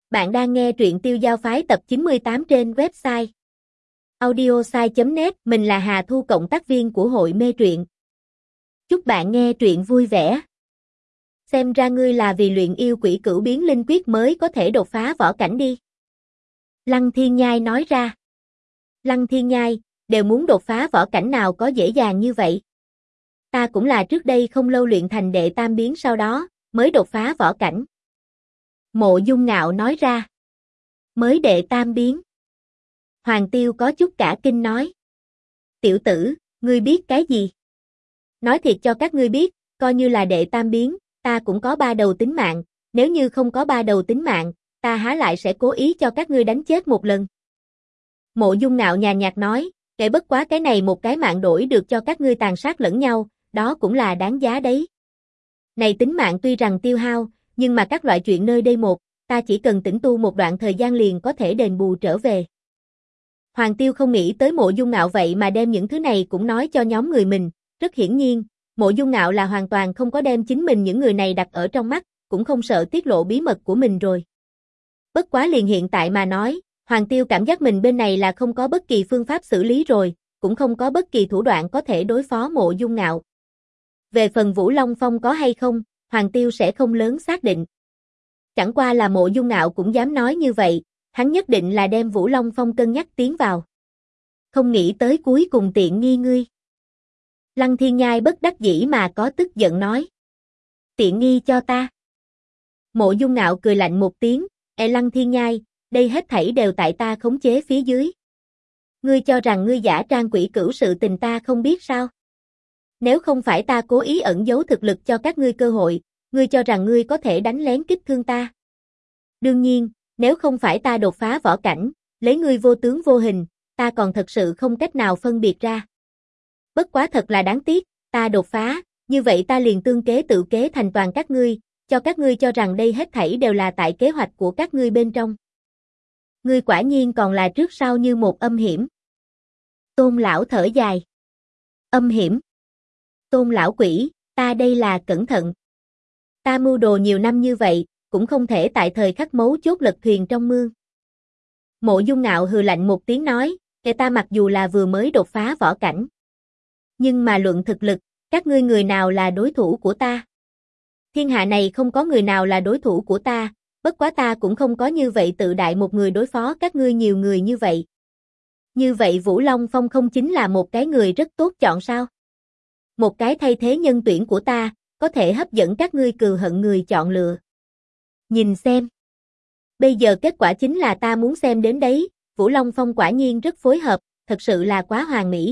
Bạn đang nghe truyện Tiêu Giao Phái tập 98 trên website audiosai.net. Mình là Hà Thu, cộng tác viên của hội mê truyện. Chúc bạn nghe truyện vui vẻ. Xem ra ngươi là vì luyện yêu quỷ cửu biến linh quyết mới có thể đột phá võ cảnh đi. Lăng Thiên Nhai nói ra. Lăng Thiên Nhai, đều muốn đột phá võ cảnh nào có dễ dàng như vậy. Ta cũng là trước đây không lâu luyện thành đệ tam biến, sau đó mới đột phá võ cảnh. Mộ Dung Ngạo nói ra. Mới đệ tam biến. Hoàng Tiêu có chút cả kinh nói. Tiểu tử, ngươi biết cái gì? Nói thiệt cho các ngươi biết, coi như là đệ tam biến, ta cũng có 3 đầu tính mạng, nếu như không có 3 đầu tính mạng, ta há lại sẽ cố ý cho các ngươi đánh chết một lần. Mộ Dung Ngạo nhàn nhạt nói, kể bất quá cái này một cái mạng đổi được cho các ngươi tàn sát lẫn nhau, đó cũng là đáng giá đấy. Này tính mạng tuy rằng tiêu hao, nhưng mà các loại chuyện nơi đây ta chỉ cần tĩnh tu một đoạn thời gian liền có thể đền bù trở về. Hoàng Tiêu không nghĩ tới Mộ Dung Ngạo vậy mà đem những thứ này cũng nói cho nhóm người mình, rất hiển nhiên, Mộ Dung Ngạo là hoàn toàn không có đem chính mình những người này đặt ở trong mắt, cũng không sợ tiết lộ bí mật của mình rồi. Bất quá liền hiện tại mà nói, Hoàng Tiêu cảm giác mình bên này là không có bất kỳ phương pháp xử lý rồi, cũng không có bất kỳ thủ đoạn có thể đối phó Mộ Dung Ngạo. Về phần Vũ Long Phong có hay không, Hoàng Tiêu sẽ không lớn xác định. Chẳng qua là Mộ Dung Ngạo cũng dám nói như vậy, hắn nhất định là đem Vũ Long Phong cân nhắc tiến vào. Không nghĩ tới cuối cùng tiện nghi ngươi. Lăng Thiên Nhai bất đắc dĩ mà có tức giận nói. Tiện nghi cho ta. Mộ Dung Ngạo cười lạnh một tiếng, Lăng Thiên Nhai, đây hết thảy đều tại ta khống chế phía dưới. Ngươi cho rằng ngươi giả trang quỷ cửu sự tình ta không biết sao? Nếu không phải ta cố ý ẩn giấu thực lực cho các ngươi cơ hội, ngươi cho rằng ngươi có thể đánh lén kích thương ta? Đương nhiên, nếu không phải ta đột phá võ cảnh, lấy ngươi vô tướng vô hình, ta còn thật sự không cách nào phân biệt ra. Bất quá thật là đáng tiếc, ta đột phá, như vậy ta liền tương kế tự kế thành toàn các ngươi, cho các ngươi cho rằng đây hết thảy đều là tại kế hoạch của các ngươi bên trong. Ngươi quả nhiên còn là trước sau như một âm hiểm. Tôn lão thở dài. Âm hiểm. Tôn lão quỷ, ta đây là cẩn thận. Ta mưu đồ nhiều năm như vậy, cũng không thể tại thời khắc mấu chốt lật thuyền trong mương. Mộ Dung Ngạo hừ lạnh một tiếng nói, ta mặc dù là vừa mới đột phá võ cảnh, nhưng mà luận thực lực, các ngươi người nào là đối thủ của ta? Thiên hạ này không có người nào là đối thủ của ta, bất quá ta cũng không có như vậy tự đại một người đối phó các ngươi nhiều người như vậy. Như vậy Vũ Long Phong không chính là một cái người rất tốt chọn sao? Một cái thay thế nhân tuyển của ta, có thể hấp dẫn các ngươi cừu hận người chọn lựa. Nhìn xem. Bây giờ kết quả chính là ta muốn xem đến đấy, Vũ Long Phong quả nhiên rất phối hợp, thật sự là quá hoàn mỹ.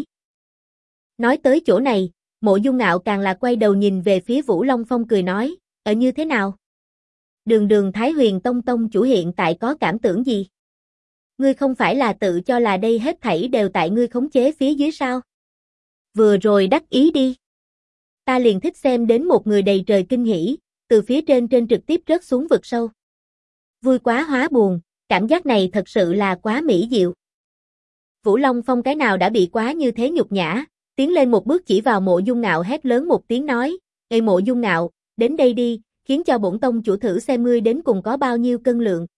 Nói tới chỗ này, Mộ Dung Ngạo càng là quay đầu nhìn về phía Vũ Long Phong cười nói, ở như thế nào? Đường Thái Huyền Tông tông chủ hiện tại có cảm tưởng gì? Ngươi không phải là tự cho là đây hết thảy đều tại ngươi khống chế phía dưới sao? Vừa rồi đắc ý đi. Ta liền thích xem đến một người đầy trời kinh hỉ, từ phía trên trực tiếp rớt xuống vực sâu. Vui quá hóa buồn, cảm giác này thật sự là quá mỹ diệu. Vũ Long Phong cái nào đã bị quá như thế nhục nhã, tiến lên một bước chỉ vào Mộ Dung Ngạo hét lớn một tiếng nói, Ê Mộ Dung Ngạo, đến đây đi, khiến cho bổn tông chủ thử xem ngươi đến cùng có bao nhiêu cân lượng.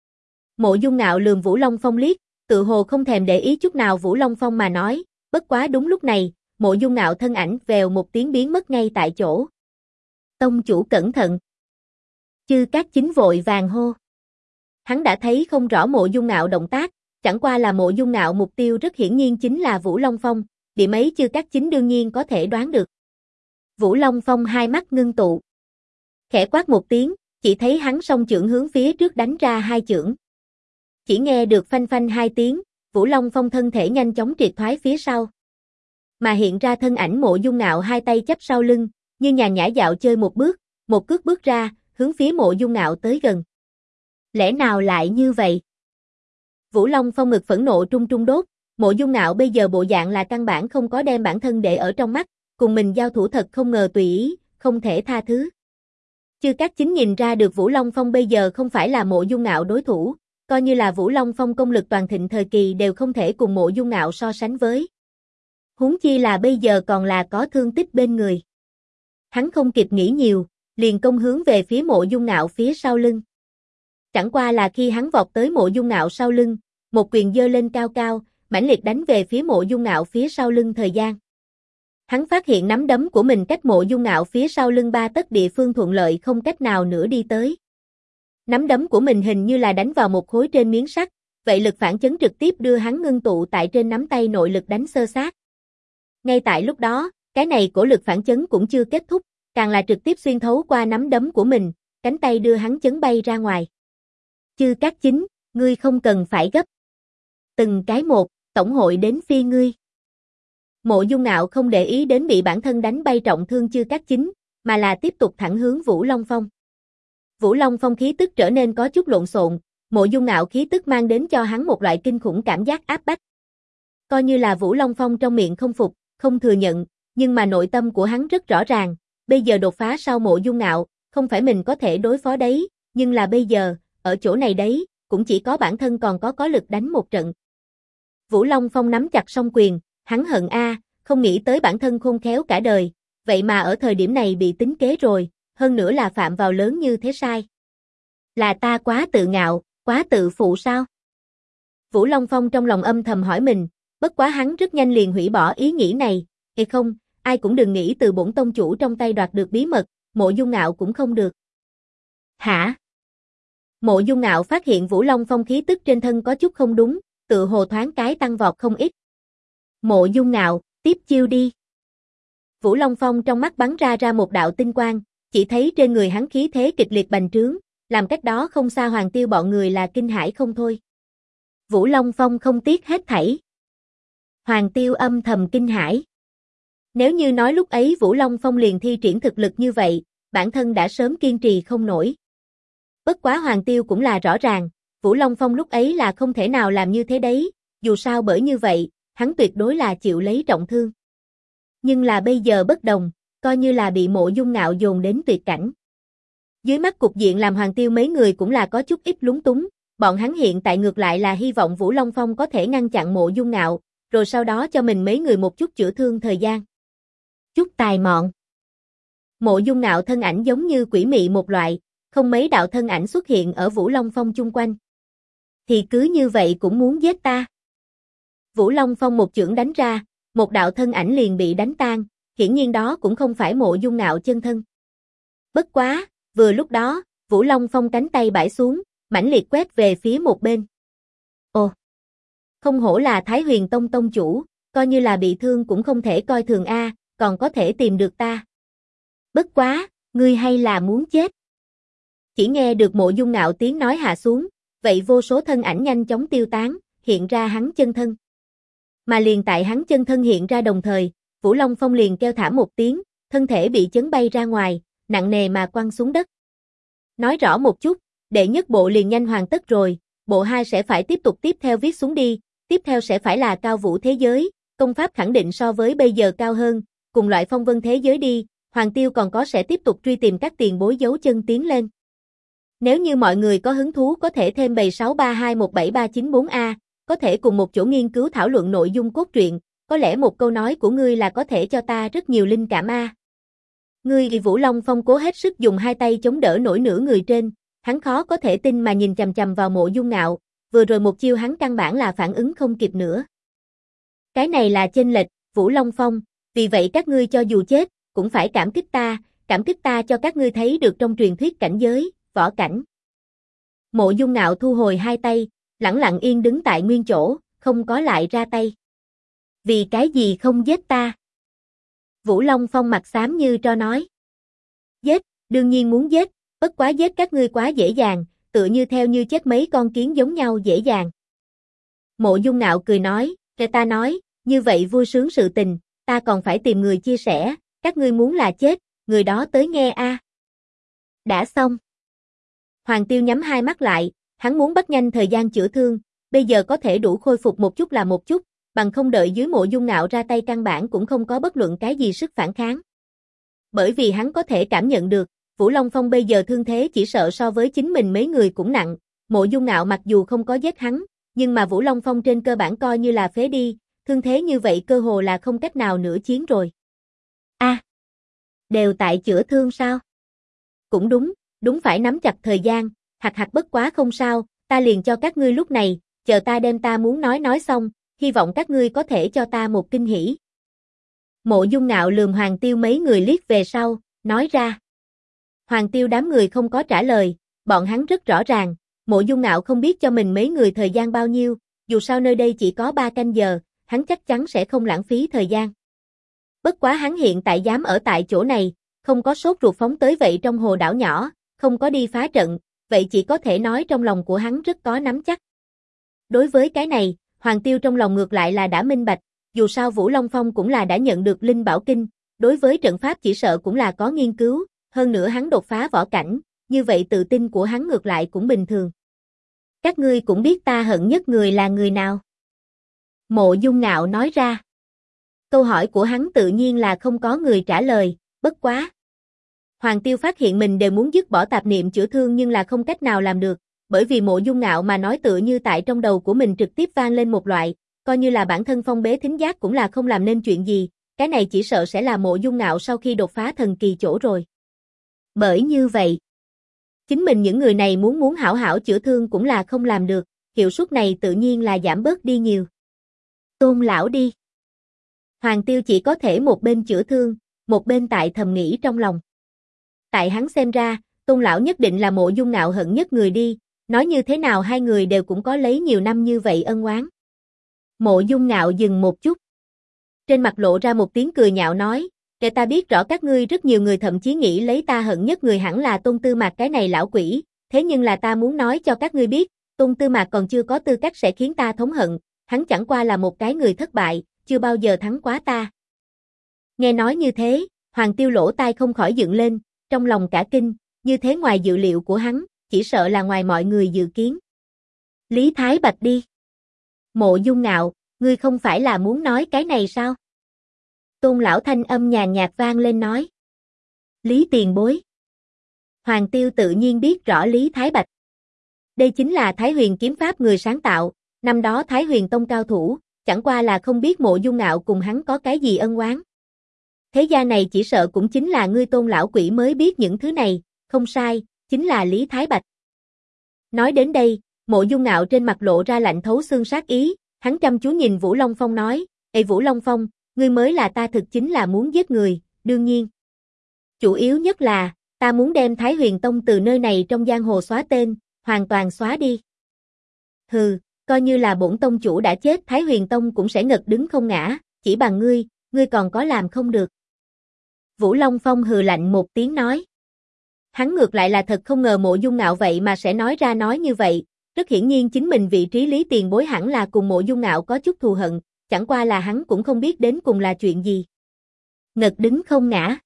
Mộ Dung Ngạo lườm Vũ Long Phong liếc, tự hồ không thèm để ý chút nào Vũ Long Phong mà nói, bất quá đúng lúc này, Mộ Dung Ngạo thân ảnh vèo một tiếng biến mất ngay tại chỗ. Tông chủ cẩn thận. Chư Cát Chính vội vàng hô. Hắn đã thấy không rõ Mộ Dung Ngạo động tác, chẳng qua là Mộ Dung Ngạo mục tiêu rất hiển nhiên chính là Vũ Long Phong, điểm ấy Chư Cát Chính đương nhiên có thể đoán được. Vũ Long Phong hai mắt ngưng tụ. Khẽ quát một tiếng, chỉ thấy hắn song chưởng hướng phía trước đánh ra hai chưởng. Chỉ nghe được phanh phanh hai tiếng, Vũ Long Phong thân thể nhanh chóng triệt thoái phía sau. Mà hiện ra thân ảnh Mộ Dung Ngạo hai tay chắp sau lưng, như nhàn nhã dạo chơi một cước bước ra, hướng phía Mộ Dung Ngạo tới gần. Lẽ nào lại như vậy? Vũ Long Phong ngực phẫn nộ trung trung đốt, Mộ Dung Ngạo bây giờ bộ dạng là căn bản không có đem bản thân để ở trong mắt, cùng mình giao thủ thật không ngờ tùy ý, không thể tha thứ. Chư Cát Chính nhìn ra được Vũ Long Phong bây giờ không phải là Mộ Dung Ngạo đối thủ, coi như là Vũ Long Phong công lực toàn thịnh thời kỳ đều không thể cùng Mộ Dung Ngạo so sánh với. Huống chi là bây giờ còn là có thương tích bên người. Hắn không kịp nghĩ nhiều, liền công hướng về phía Mộ Dung Ngạo phía sau lưng. Chẳng qua là khi hắn vọt tới Mộ Dung Ngạo sau lưng, một quyền giơ lên cao cao, mãnh liệt đánh về phía Mộ Dung Ngạo phía sau lưng thời gian. Hắn phát hiện nắm đấm của mình cách Mộ Dung Ngạo phía sau lưng 3 tấc địa phương thuận lợi không cách nào nữa đi tới. Nắm đấm của mình hình như là đánh vào một khối trên miếng sắt, vậy lực phản chấn trực tiếp đưa hắn ngưng tụ tại trên nắm tay nội lực đánh xơ xác. Ngay tại lúc đó, cái này của lực phản chấn cũng chưa kết thúc, càng là trực tiếp xuyên thấu qua nắm đấm của mình, cánh tay đưa hắn chấn bay ra ngoài. Chư Cát Chính, ngươi không cần phải gấp. Từng cái một, tổng hội đến phi ngươi. Mộ Dung Ngạo không để ý đến bị bản thân đánh bay trọng thương Chư Cát Chính, mà là tiếp tục thẳng hướng Vũ Long Phong. Vũ Long Phong khí tức trở nên có chút lộn xộn, Mộ Dung Ngạo khí tức mang đến cho hắn một loại kinh khủng cảm giác áp bách. Coi như là Vũ Long Phong trong miệng không phục, không thừa nhận, nhưng mà nội tâm của hắn rất rõ ràng, bây giờ đột phá sau Mộ Dung Ngạo, không phải mình có thể đối phó đấy, nhưng là bây giờ, ở chỗ này đấy, cũng chỉ có bản thân còn có lực đánh một trận. Vũ Long Phong nắm chặt song quyền, hắn hận không nghĩ tới bản thân khôn khéo cả đời, vậy mà ở thời điểm này bị tính kế rồi, hơn nữa là phạm vào lớn như thế sai. Là ta quá tự ngạo, quá tự phụ sao? Vũ Long Phong trong lòng âm thầm hỏi mình, bất quá hắn rất nhanh liền hủy bỏ ý nghĩ này, hay không, ai cũng đừng nghĩ từ bổn tông chủ trong tay đoạt được bí mật, Mộ Dung Ngạo cũng không được. Hả? Mộ Dung Ngạo phát hiện Vũ Long Phong khí tức trên thân có chút không đúng, tự hồ thoáng cái tăng vọt không ít. Mộ Dung Ngạo, tiếp chiêu đi. Vũ Long Phong trong mắt bắn ra một đạo tinh quang, chỉ thấy trên người hắn khí thế kịch liệt bành trướng, làm cách đó không xa Hoàng Tiêu bọn người là kinh hãi không thôi. Vũ Long Phong không tiếc hết thảy. Hoàng Tiêu âm thầm kinh hãi. Nếu như nói lúc ấy Vũ Long Phong liền thi triển thực lực như vậy, bản thân đã sớm kiên trì không nổi. Bất quá Hoàng Tiêu cũng là rõ ràng, Vũ Long Phong lúc ấy là không thể nào làm như thế đấy, dù sao bởi như vậy, hắn tuyệt đối là chịu lấy trọng thương. Nhưng là bây giờ bất đồng, coi như là bị Mộ Dung Ngạo dồn đến tuyệt cảnh. Dưới mắt cục diện làm Hoàng Tiêu mấy người cũng là có chút ít lúng túng, bọn hắn hiện tại ngược lại là hy vọng Vũ Long Phong có thể ngăn chặn Mộ Dung Ngạo, rồi sau đó cho mình mấy người một chút chữa thương thời gian. Chút tài mọn. Mộ Dung Ngạo thân ảnh giống như quỷ mị một loại, không mấy đạo thân ảnh xuất hiện ở Vũ Long Phong chung quanh. Thì cứ như vậy cũng muốn giết ta. Vũ Long Phong một chưởng đánh ra, một đạo thân ảnh liền bị đánh tan, hiển nhiên đó cũng không phải Mộ Dung Ngạo chân thân. Bất quá, vừa lúc đó, Vũ Long Phong cánh tay bãi xuống, mãnh liệt quét về phía một bên. Ồ! Không hổ là Thái Huyền Tông tông chủ, coi như là bị thương cũng không thể coi thường còn có thể tìm được ta. Bất quá, ngươi hay là muốn chết? Chỉ nghe được Mộ Dung Ngạo tiếng nói hạ xuống, vậy vô số thân ảnh nhanh chóng tiêu tán, hiện ra hắn chân thân. Mà liền tại hắn chân thân hiện ra đồng thời, Vũ Long Phong liền kêu thảm một tiếng, thân thể bị chấn bay ra ngoài, nặng nề mà quăng xuống đất. Nói rõ một chút, đệ nhất bộ liền nhanh hoàn tất rồi, bộ 2 sẽ phải tiếp tục tiếp theo viết xuống đi, tiếp theo sẽ phải là cao vũ thế giới, công pháp khẳng định so với bây giờ cao hơn, cùng loại phong vân thế giới đi, Hoàng Tiêu còn có sẽ tiếp tục truy tìm các tiền bối dấu chân tiến lên. Nếu như mọi người có hứng thú có thể thêm bầy 632173994A, có thể cùng một chỗ nghiên cứu thảo luận nội dung cốt truyện, có lẽ một câu nói của ngươi là có thể cho ta rất nhiều linh cảm Ngươi Vũ Long Phong cố hết sức dùng hai tay chống đỡ nổi nửa người trên, hắn khó có thể tin mà nhìn chằm chằm vào Mộ Dung Ngạo, vừa rồi một chiêu hắn căn bản là phản ứng không kịp nữa. Cái này là chênh lệch, Vũ Long Phong, vì vậy các ngươi cho dù chết, cũng phải cảm kích ta cho các ngươi thấy được trong truyền thuyết cảnh giới, võ cảnh. Mộ Dung Ngạo thu hồi hai tay, lẳng lặng yên đứng tại nguyên chỗ, không có lại ra tay. Vì cái gì không giết ta? Vũ Long Phong mặt xám như tro nói. Giết, đương nhiên muốn giết, bất quá giết các ngươi quá dễ dàng, tựa như theo như chết mấy con kiến giống nhau dễ dàng. Mộ Dung Ngạo cười nói, ta nói, như vậy vui sướng sự tình, ta còn phải tìm người chia sẻ, các ngươi muốn là chết, người đó tới nghe Đã xong. Hoàng Tiêu nhắm hai mắt lại, hắn muốn bắt nhanh thời gian chữa thương, bây giờ có thể đủ khôi phục một chút là một chút, bằng không đợi dưới Mộ Dung Ngạo ra tay căn bản cũng không có bất luận cái gì sức phản kháng. Bởi vì hắn có thể cảm nhận được, Vũ Long Phong bây giờ thương thế chỉ sợ so với chính mình mấy người cũng nặng, Mộ Dung Ngạo mặc dù không có giết hắn, nhưng mà Vũ Long Phong trên cơ bản coi như là phế đi, thương thế như vậy cơ hồ là không cách nào nữa chiến rồi. Đều tại chữa thương sao? Cũng đúng, đúng phải nắm chặt thời gian, Hạc bất quá không sao, ta liền cho các ngươi lúc này, chờ ta đem ta muốn nói xong, hy vọng các ngươi có thể cho ta một kinh hỉ. Mộ Dung Ngạo lườm Hoàng Tiêu mấy người liếc về sau, nói ra. Hoàng Tiêu đám người không có trả lời, bọn hắn rất rõ ràng, Mộ Dung Ngạo không biết cho mình mấy người thời gian bao nhiêu, dù sao nơi đây chỉ có 3 canh giờ, hắn chắc chắn sẽ không lãng phí thời gian. Bất quá hắn hiện tại dám ở tại chỗ này, không có sốt ruột phóng tới vậy trong hồ đảo nhỏ, không có đi phá trận, vậy chỉ có thể nói trong lòng của hắn rất có nắm chắc. Đối với cái này, Hoàng Tiêu trong lòng ngược lại là đã minh bạch, dù sao Vũ Long Phong cũng là đã nhận được Linh Bảo Kinh, đối với trận pháp chỉ sợ cũng là có nghiên cứu, hơn nữa hắn đột phá võ cảnh, như vậy tự tin của hắn ngược lại cũng bình thường. Các ngươi cũng biết ta hận nhất người là người nào? Mộ Dung Ngạo nói ra. Câu hỏi của hắn tự nhiên là không có người trả lời, bất quá. Hoàng Tiêu phát hiện mình đều muốn dứt bỏ tạp niệm chữa thương nhưng là không cách nào làm được, bởi vì Mộ Dung Ngạo mà nói tựa như tại trong đầu của mình trực tiếp vang lên một loại, coi như là bản thân phong bế thính giác cũng là không làm nên chuyện gì, cái này chỉ sợ sẽ là Mộ Dung Ngạo sau khi đột phá thần kỳ chỗ rồi. Bởi như vậy, chính mình những người này muốn hảo hảo chữa thương cũng là không làm được, hiệu suất này tự nhiên là giảm bớt đi nhiều. Tôn lão đi. Hoàng Tiêu chỉ có thể một bên chữa thương, một bên tại thầm nghĩ trong lòng. Tại hắn xem ra, Tôn lão nhất định là Mộ Dung Ngạo hận nhất người đi, nói như thế nào hai người đều cũng có lấy nhiều năm như vậy ân oán. Mộ Dung Ngạo dừng một chút. Trên mặt lộ ra một tiếng cười nhạo nói, để ta biết rõ các ngươi rất nhiều người thậm chí nghĩ lấy ta hận nhất người hẳn là Tôn Tư Mạc cái này lão quỷ, thế nhưng là ta muốn nói cho các ngươi biết, Tôn Tư Mạc còn chưa có tư cách sẽ khiến ta thống hận, hắn chẳng qua là một cái người thất bại, chưa bao giờ thắng quá ta. Nghe nói như thế, Hoàng Tiêu lỗ tai không khỏi dựng lên, trong lòng cả kinh, như thế ngoài dự liệu của hắn, chỉ sợ là ngoài mọi người dự kiến. Lý Thái Bạch đi. Mộ Dung Ngạo, ngươi không phải là muốn nói cái này sao? Tôn lão thanh âm nhàn nhạt vang lên nói. Lý tiền bối. Hoàng Tiêu tự nhiên biết rõ Lý Thái Bạch. Đây chính là Thái Huyền kiếm pháp người sáng tạo, năm đó Thái Huyền Tông cao thủ, chẳng qua là không biết Mộ Dung Ngạo cùng hắn có cái gì ân oán. Thế gia này chỉ sợ cũng chính là ngươi Tôn lão quỷ mới biết những thứ này, không sai, chính là Lý Thái Bạch. Nói đến đây, Mộ Dung Ngạo trên mặt lộ ra lạnh thấu xương sát ý, hắn chăm chú nhìn Vũ Long Phong nói, "Ê Vũ Long Phong, ngươi mới là ta thực chính là muốn giết người, đương nhiên. Chủ yếu nhất là, ta muốn đem Thái Huyền Tông từ nơi này trong giang hồ xóa tên, hoàn toàn xóa đi." Hừ, coi như là bổn tông chủ đã chết Thái Huyền Tông cũng sẽ ngật đứng không ngã, chỉ bằng ngươi còn có làm không được. Vũ Long Phong hừ lạnh một tiếng nói. Hắn ngược lại là thật không ngờ Mộ Dung Ngạo vậy mà sẽ nói ra nói như vậy, rất hiển nhiên chính mình vị trí Lý tiền bối hẳn là cùng Mộ Dung Ngạo có chút thù hận, chẳng qua là hắn cũng không biết đến cùng là chuyện gì. Ngật đứng không ngã.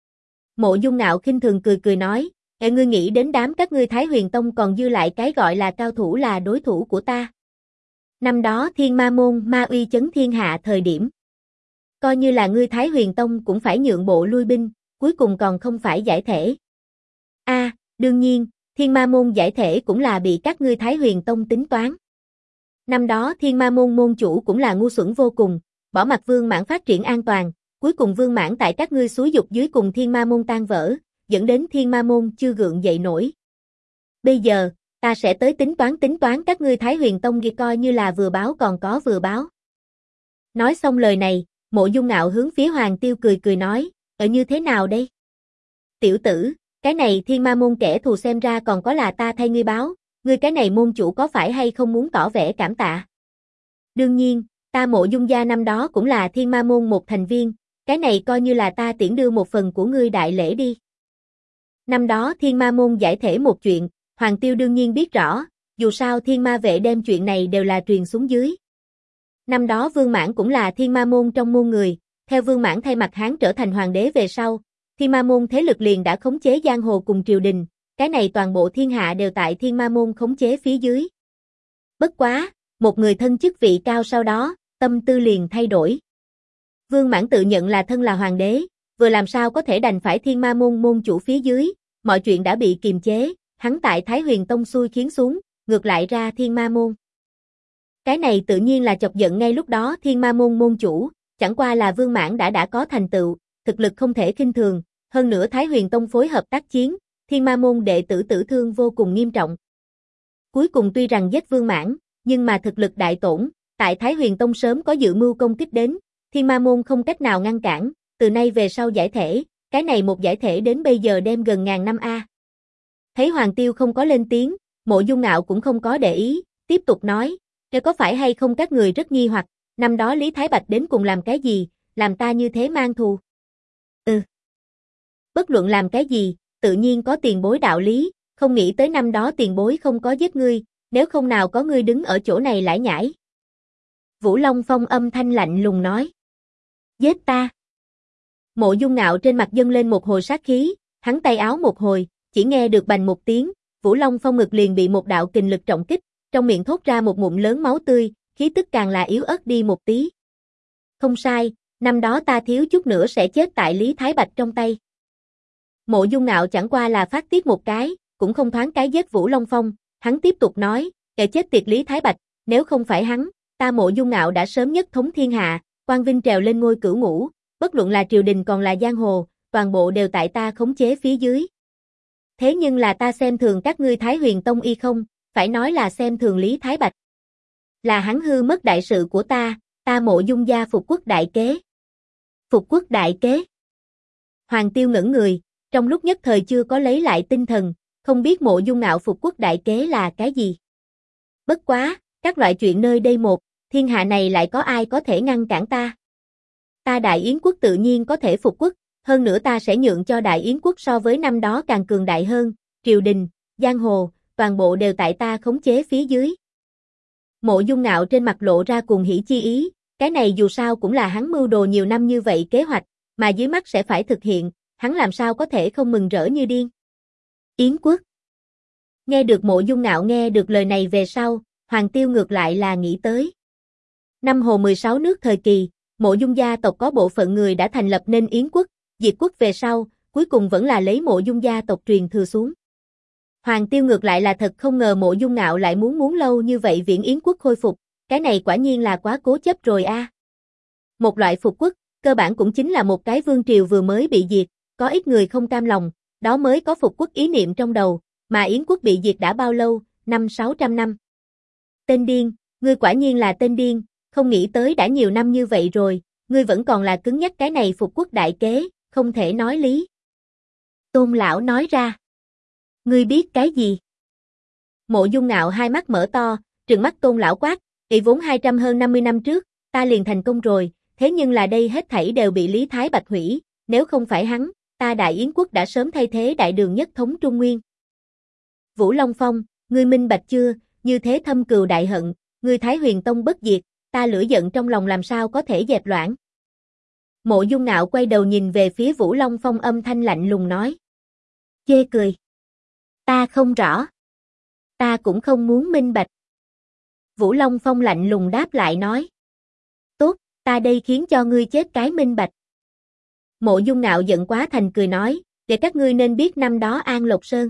Mộ Dung Ngạo khinh thường cười nói, ngươi nghĩ đến đám các ngươi Thái Huyền Tông còn dư lại cái gọi là cao thủ là đối thủ của ta. Năm đó Thiên Ma Môn ma uy chấn thiên hạ thời điểm. Coi như là ngươi Thái Huyền Tông cũng phải nhượng bộ lui binh, cuối cùng còn không phải giải thể. Đương nhiên, Thiên Ma Môn giải thể cũng là bị các ngươi Thái Huyền Tông tính toán. Năm đó Thiên Ma Môn môn chủ cũng là ngu xuẩn vô cùng, bỏ mặc Vương Mãn phát triển an toàn, cuối cùng Vương Mãn tại các ngươi xúi dục dưới cùng Thiên Ma Môn tan vỡ, dẫn đến Thiên Ma Môn chưa gượng dậy nổi. Bây giờ, ta sẽ tới tính toán các ngươi Thái Huyền Tông kia coi như là vừa báo còn có vừa báo. Nói xong lời này, Mộ Dung Ngạo hướng phía Hoàng Tiêu cười nói, như thế nào đây? Tiểu tử, cái này Thiên Ma Môn kẻ thù xem ra còn có là ta thay ngươi báo, ngươi cái này môn chủ có phải hay không muốn tỏ vẻ cảm tạ? Đương nhiên, ta Mộ Dung gia năm đó cũng là Thiên Ma Môn một thành viên, cái này coi như là ta tiễn đưa một phần của ngươi đại lễ đi. Năm đó Thiên Ma Môn giải thể một chuyện, Hoàng Tiêu đương nhiên biết rõ, dù sao Thiên Ma vệ đem chuyện này đều là truyền xuống dưới. Năm đó Vương Mãn cũng là Thiên Ma Môn trong môn người, theo Vương Mãn thay mặt hắn trở thành hoàng đế về sau, Thiên Ma Môn thế lực liền đã khống chế giang hồ cùng triều đình, cái này toàn bộ thiên hạ đều tại Thiên Ma Môn khống chế phía dưới. Bất quá, một người thân chức vị cao sau đó, tâm tư liền thay đổi. Vương Mãn tự nhận là thân là hoàng đế, vừa làm sao có thể đành phải Thiên Ma Môn môn chủ phía dưới, mọi chuyện đã bị kiềm chế, hắn tại Thái Huyền Tông xui khiến xuống, ngược lại ra Thiên Ma Môn. Cái này tự nhiên là chọc giận ngay lúc đó Thiên Ma Môn môn chủ, chẳng qua là Vương Mãn đã có thành tựu, thực lực không thể khinh thường, hơn nữa Thái Huyền Tông phối hợp tác chiến, Thiên Ma môn đệ tử tử thương vô cùng nghiêm trọng. Cuối cùng tuy rằng giết Vương Mãn, nhưng mà thực lực đại tổn, tại Thái Huyền Tông sớm có dự mưu công kích đến, Thiên Ma môn không cách nào ngăn cản, từ nay về sau giải thể, cái này một giải thể đến bây giờ đem gần ngàn năm a. Thấy Hoàng Tiêu không có lên tiếng, Mộ Dung Ngạo cũng không có để ý, tiếp tục nói, "Nếu có phải hay không các người rất nghi hoặc, năm đó Lý Thái Bạch đến cùng làm cái gì, làm ta như thế mang thù?" Bất luận làm cái gì, tự nhiên có tiền bối đạo lý, không nghĩ tới năm đó tiền bối không có giết ngươi, nếu không nào có ngươi đứng ở chỗ này lải nhải. Vũ Long Phong âm thanh lạnh lùng nói. Giết ta. Mộ Dung Ngạo trên mặt dâng lên một hồi sát khí, hắn tay áo một hồi, chỉ nghe được bành một tiếng, Vũ Long Phong ngực liền bị một đạo kình lực trọng kích, trong miệng thốt ra một ngụm lớn máu tươi, khí tức càng là yếu ớt đi một tí. Không sai, năm đó ta thiếu chút nữa sẽ chết tại Lý Thái Bạch trong tay. Mộ Dung Ngạo chẳng qua là phát tiết một cái, cũng không thoáng cái giết Vũ Long Phong, hắn tiếp tục nói, kẻ chết tiệt Lý Thái Bạch, nếu không phải hắn, ta Mộ Dung Ngạo đã sớm nhất thống thiên hạ, quang vinh trèo lên ngôi cửu ngũ, bất luận là triều đình còn là giang hồ, toàn bộ đều tại ta khống chế phía dưới. Thế nhưng là ta xem thường các ngươi Thái Huyền Tông y không, phải nói là xem thường Lý Thái Bạch. Là hắn hư mất đại sự của ta Mộ Dung gia phục quốc đại kế. Phục quốc đại kế. Hoàng Tiêu ngẩn người, trong lúc nhất thời chưa có lấy lại tinh thần, không biết Mộ Dung Ngạo phục quốc đại kế là cái gì. Bất quá, các loại chuyện nơi đây một, thiên hạ này lại có ai có thể ngăn cản ta. Ta Đại Yến quốc tự nhiên có thể phục quốc, hơn nữa ta sẽ nhượng cho Đại Yến quốc so với năm đó càng cường đại hơn, triều đình, giang hồ, toàn bộ đều tại ta khống chế phía dưới. Mộ Dung Ngạo trên mặt lộ ra cuồng hỉ chi ý, cái này dù sao cũng là hắn mưu đồ nhiều năm như vậy kế hoạch, mà dưới mắt sẽ phải thực hiện, hắn làm sao có thể không mừng rỡ như điên. Yến quốc. Nghe được Mộ Dung Ngạo nghe được lời này về sau, Hoàng Tiêu ngược lại là nghĩ tới. Năm Hồ 16 nước thời kỳ, Mộ Dung gia tộc có bộ phận người đã thành lập nên Yến quốc, diệt quốc về sau, cuối cùng vẫn là lấy Mộ Dung gia tộc truyền thừa xuống. Hoàng Tiêu ngược lại là thật không ngờ Mộ Dung Ngạo lại muốn lâu như vậy viện Yến quốc khôi phục, cái này quả nhiên là quá cố chấp rồi a. Một loại phục quốc, cơ bản cũng chính là một cái vương triều vừa mới bị diệt, có ít người không cam lòng, đó mới có phục quốc ý niệm trong đầu, mà Yến quốc bị diệt đã bao lâu, 500-600 năm. Tên điên, ngươi quả nhiên là tên điên, không nghĩ tới đã nhiều năm như vậy rồi, ngươi vẫn còn là cứng nhắc cái này phục quốc đại kế, không thể nói lý. Tôn lão nói ra. Ngươi biết cái gì? Mộ Dung Ngạo hai mắt mở to, trừng mắt Tôn lão quát, ý vốn 250 năm trước, ta liền thành công rồi, thế nhưng là đây hết thảy đều bị Lý Thái Bạch hủy, nếu không phải hắn, ta Đại Yến quốc đã sớm thay thế đại đường nhất thống Trung Nguyên. Vũ Long Phong, ngươi minh bạch chưa, như thế thâm cừu đại hận, ngươi Thái Huyền Tông bất diệt, ta lửa giận trong lòng làm sao có thể dẹp loãng. Mộ Dung Ngạo quay đầu nhìn về phía Vũ Long Phong âm thanh lạnh lùng nói. Chê cười. Ta không rõ. Ta cũng không muốn minh bạch. Vũ Long Phong lạnh lùng đáp lại nói. Tốt, ta đây khiến cho ngươi chết cái minh bạch. Mộ Dung Ngạo giận quá thành cười nói, để các ngươi nên biết năm đó An Lộc Sơn.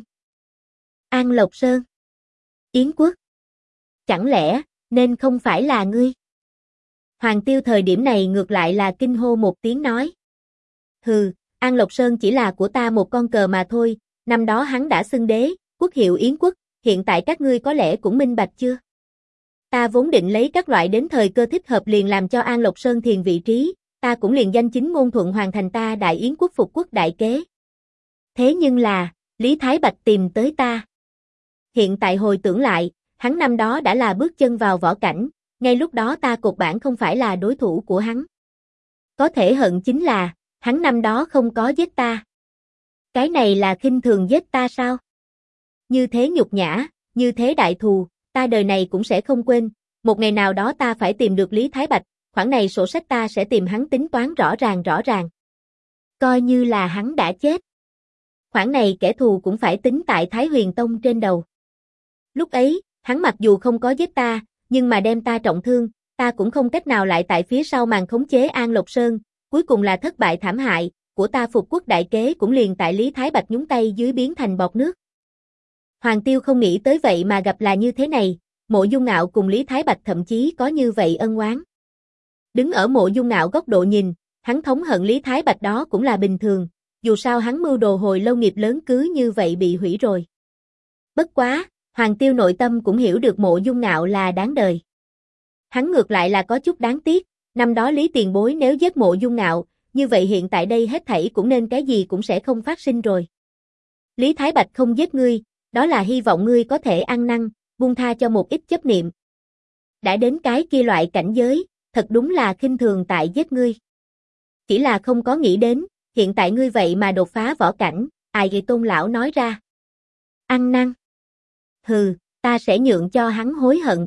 An Lộc Sơn. Yến quốc. Chẳng lẽ, nên không phải là ngươi? Hoàng Tiêu thời điểm này ngược lại là kinh hô một tiếng nói. Hừ, An Lộc Sơn chỉ là của ta một con cờ mà thôi, năm đó hắn đã xưng đế, quốc hiệu Yến quốc, hiện tại các ngươi có lẽ cũng minh bạch chưa? Ta vốn định lấy các loại đến thời cơ thích hợp liền làm cho An Lộc Sơn thiền vị trí, ta cũng liền danh chính ngôn thuận hoàn thành ta Đại Yến quốc phục quốc đại kế. Thế nhưng là, Lý Thái Bạch tìm tới ta. Hiện tại hồi tưởng lại, hắn năm đó đã là bước chân vào võ cảnh, ngay lúc đó ta cột bản không phải là đối thủ của hắn. Có thể hận chính là, hắn năm đó không có giết ta. Cái này là khinh thường giết ta sao? Như thế nhục nhã, như thế đại thù, ta đời này cũng sẽ không quên, một ngày nào đó ta phải tìm được Lý Thái Bạch, khoản này sổ sách ta sẽ tìm hắn tính toán rõ ràng. Coi như là hắn đã chết. Khoản này kẻ thù cũng phải tính tại Thái Huyền Tông trên đầu. Lúc ấy, hắn mặc dù không có giết ta, nhưng mà đem ta trọng thương, ta cũng không cách nào lại tại phía sau màn khống chế An Lộc Sơn, cuối cùng là thất bại thảm hại, của ta phục quốc đại kế cũng liền tại Lý Thái Bạch nhúng tay dưới biến thành bọt nước. Hoàng Tiêu không nghĩ tới vậy mà gặp là như thế này, Mộ Dung Ngạo cùng Lý Thái Bạch thậm chí có như vậy ân oán. Đứng ở Mộ Dung Ngạo góc độ nhìn, hắn thống hận Lý Thái Bạch đó cũng là bình thường, dù sao hắn mưu đồ hồi lâu nghiệp lớn cứ như vậy bị hủy rồi. Bất quá, Hoàng Tiêu nội tâm cũng hiểu được Mộ Dung Ngạo là đáng đời. Hắn ngược lại là có chút đáng tiếc, năm đó Lý Tiền Bối nếu giết Mộ Dung Ngạo, như vậy hiện tại đây hết thảy cũng nên cái gì cũng sẽ không phát sinh rồi. Lý Thái Bạch không giết ngươi, đó là hy vọng ngươi có thể ăn năn, buông tha cho một ít chấp niệm. Đã đến cái kia loại cảnh giới, thật đúng là khinh thường tại giết ngươi. Chỉ là không có nghĩ đến, hiện tại ngươi vậy mà đột phá võ cảnh, ai vậy Tôn lão nói ra. Ăn năn. Hừ, ta sẽ nhượng cho hắn hối hận.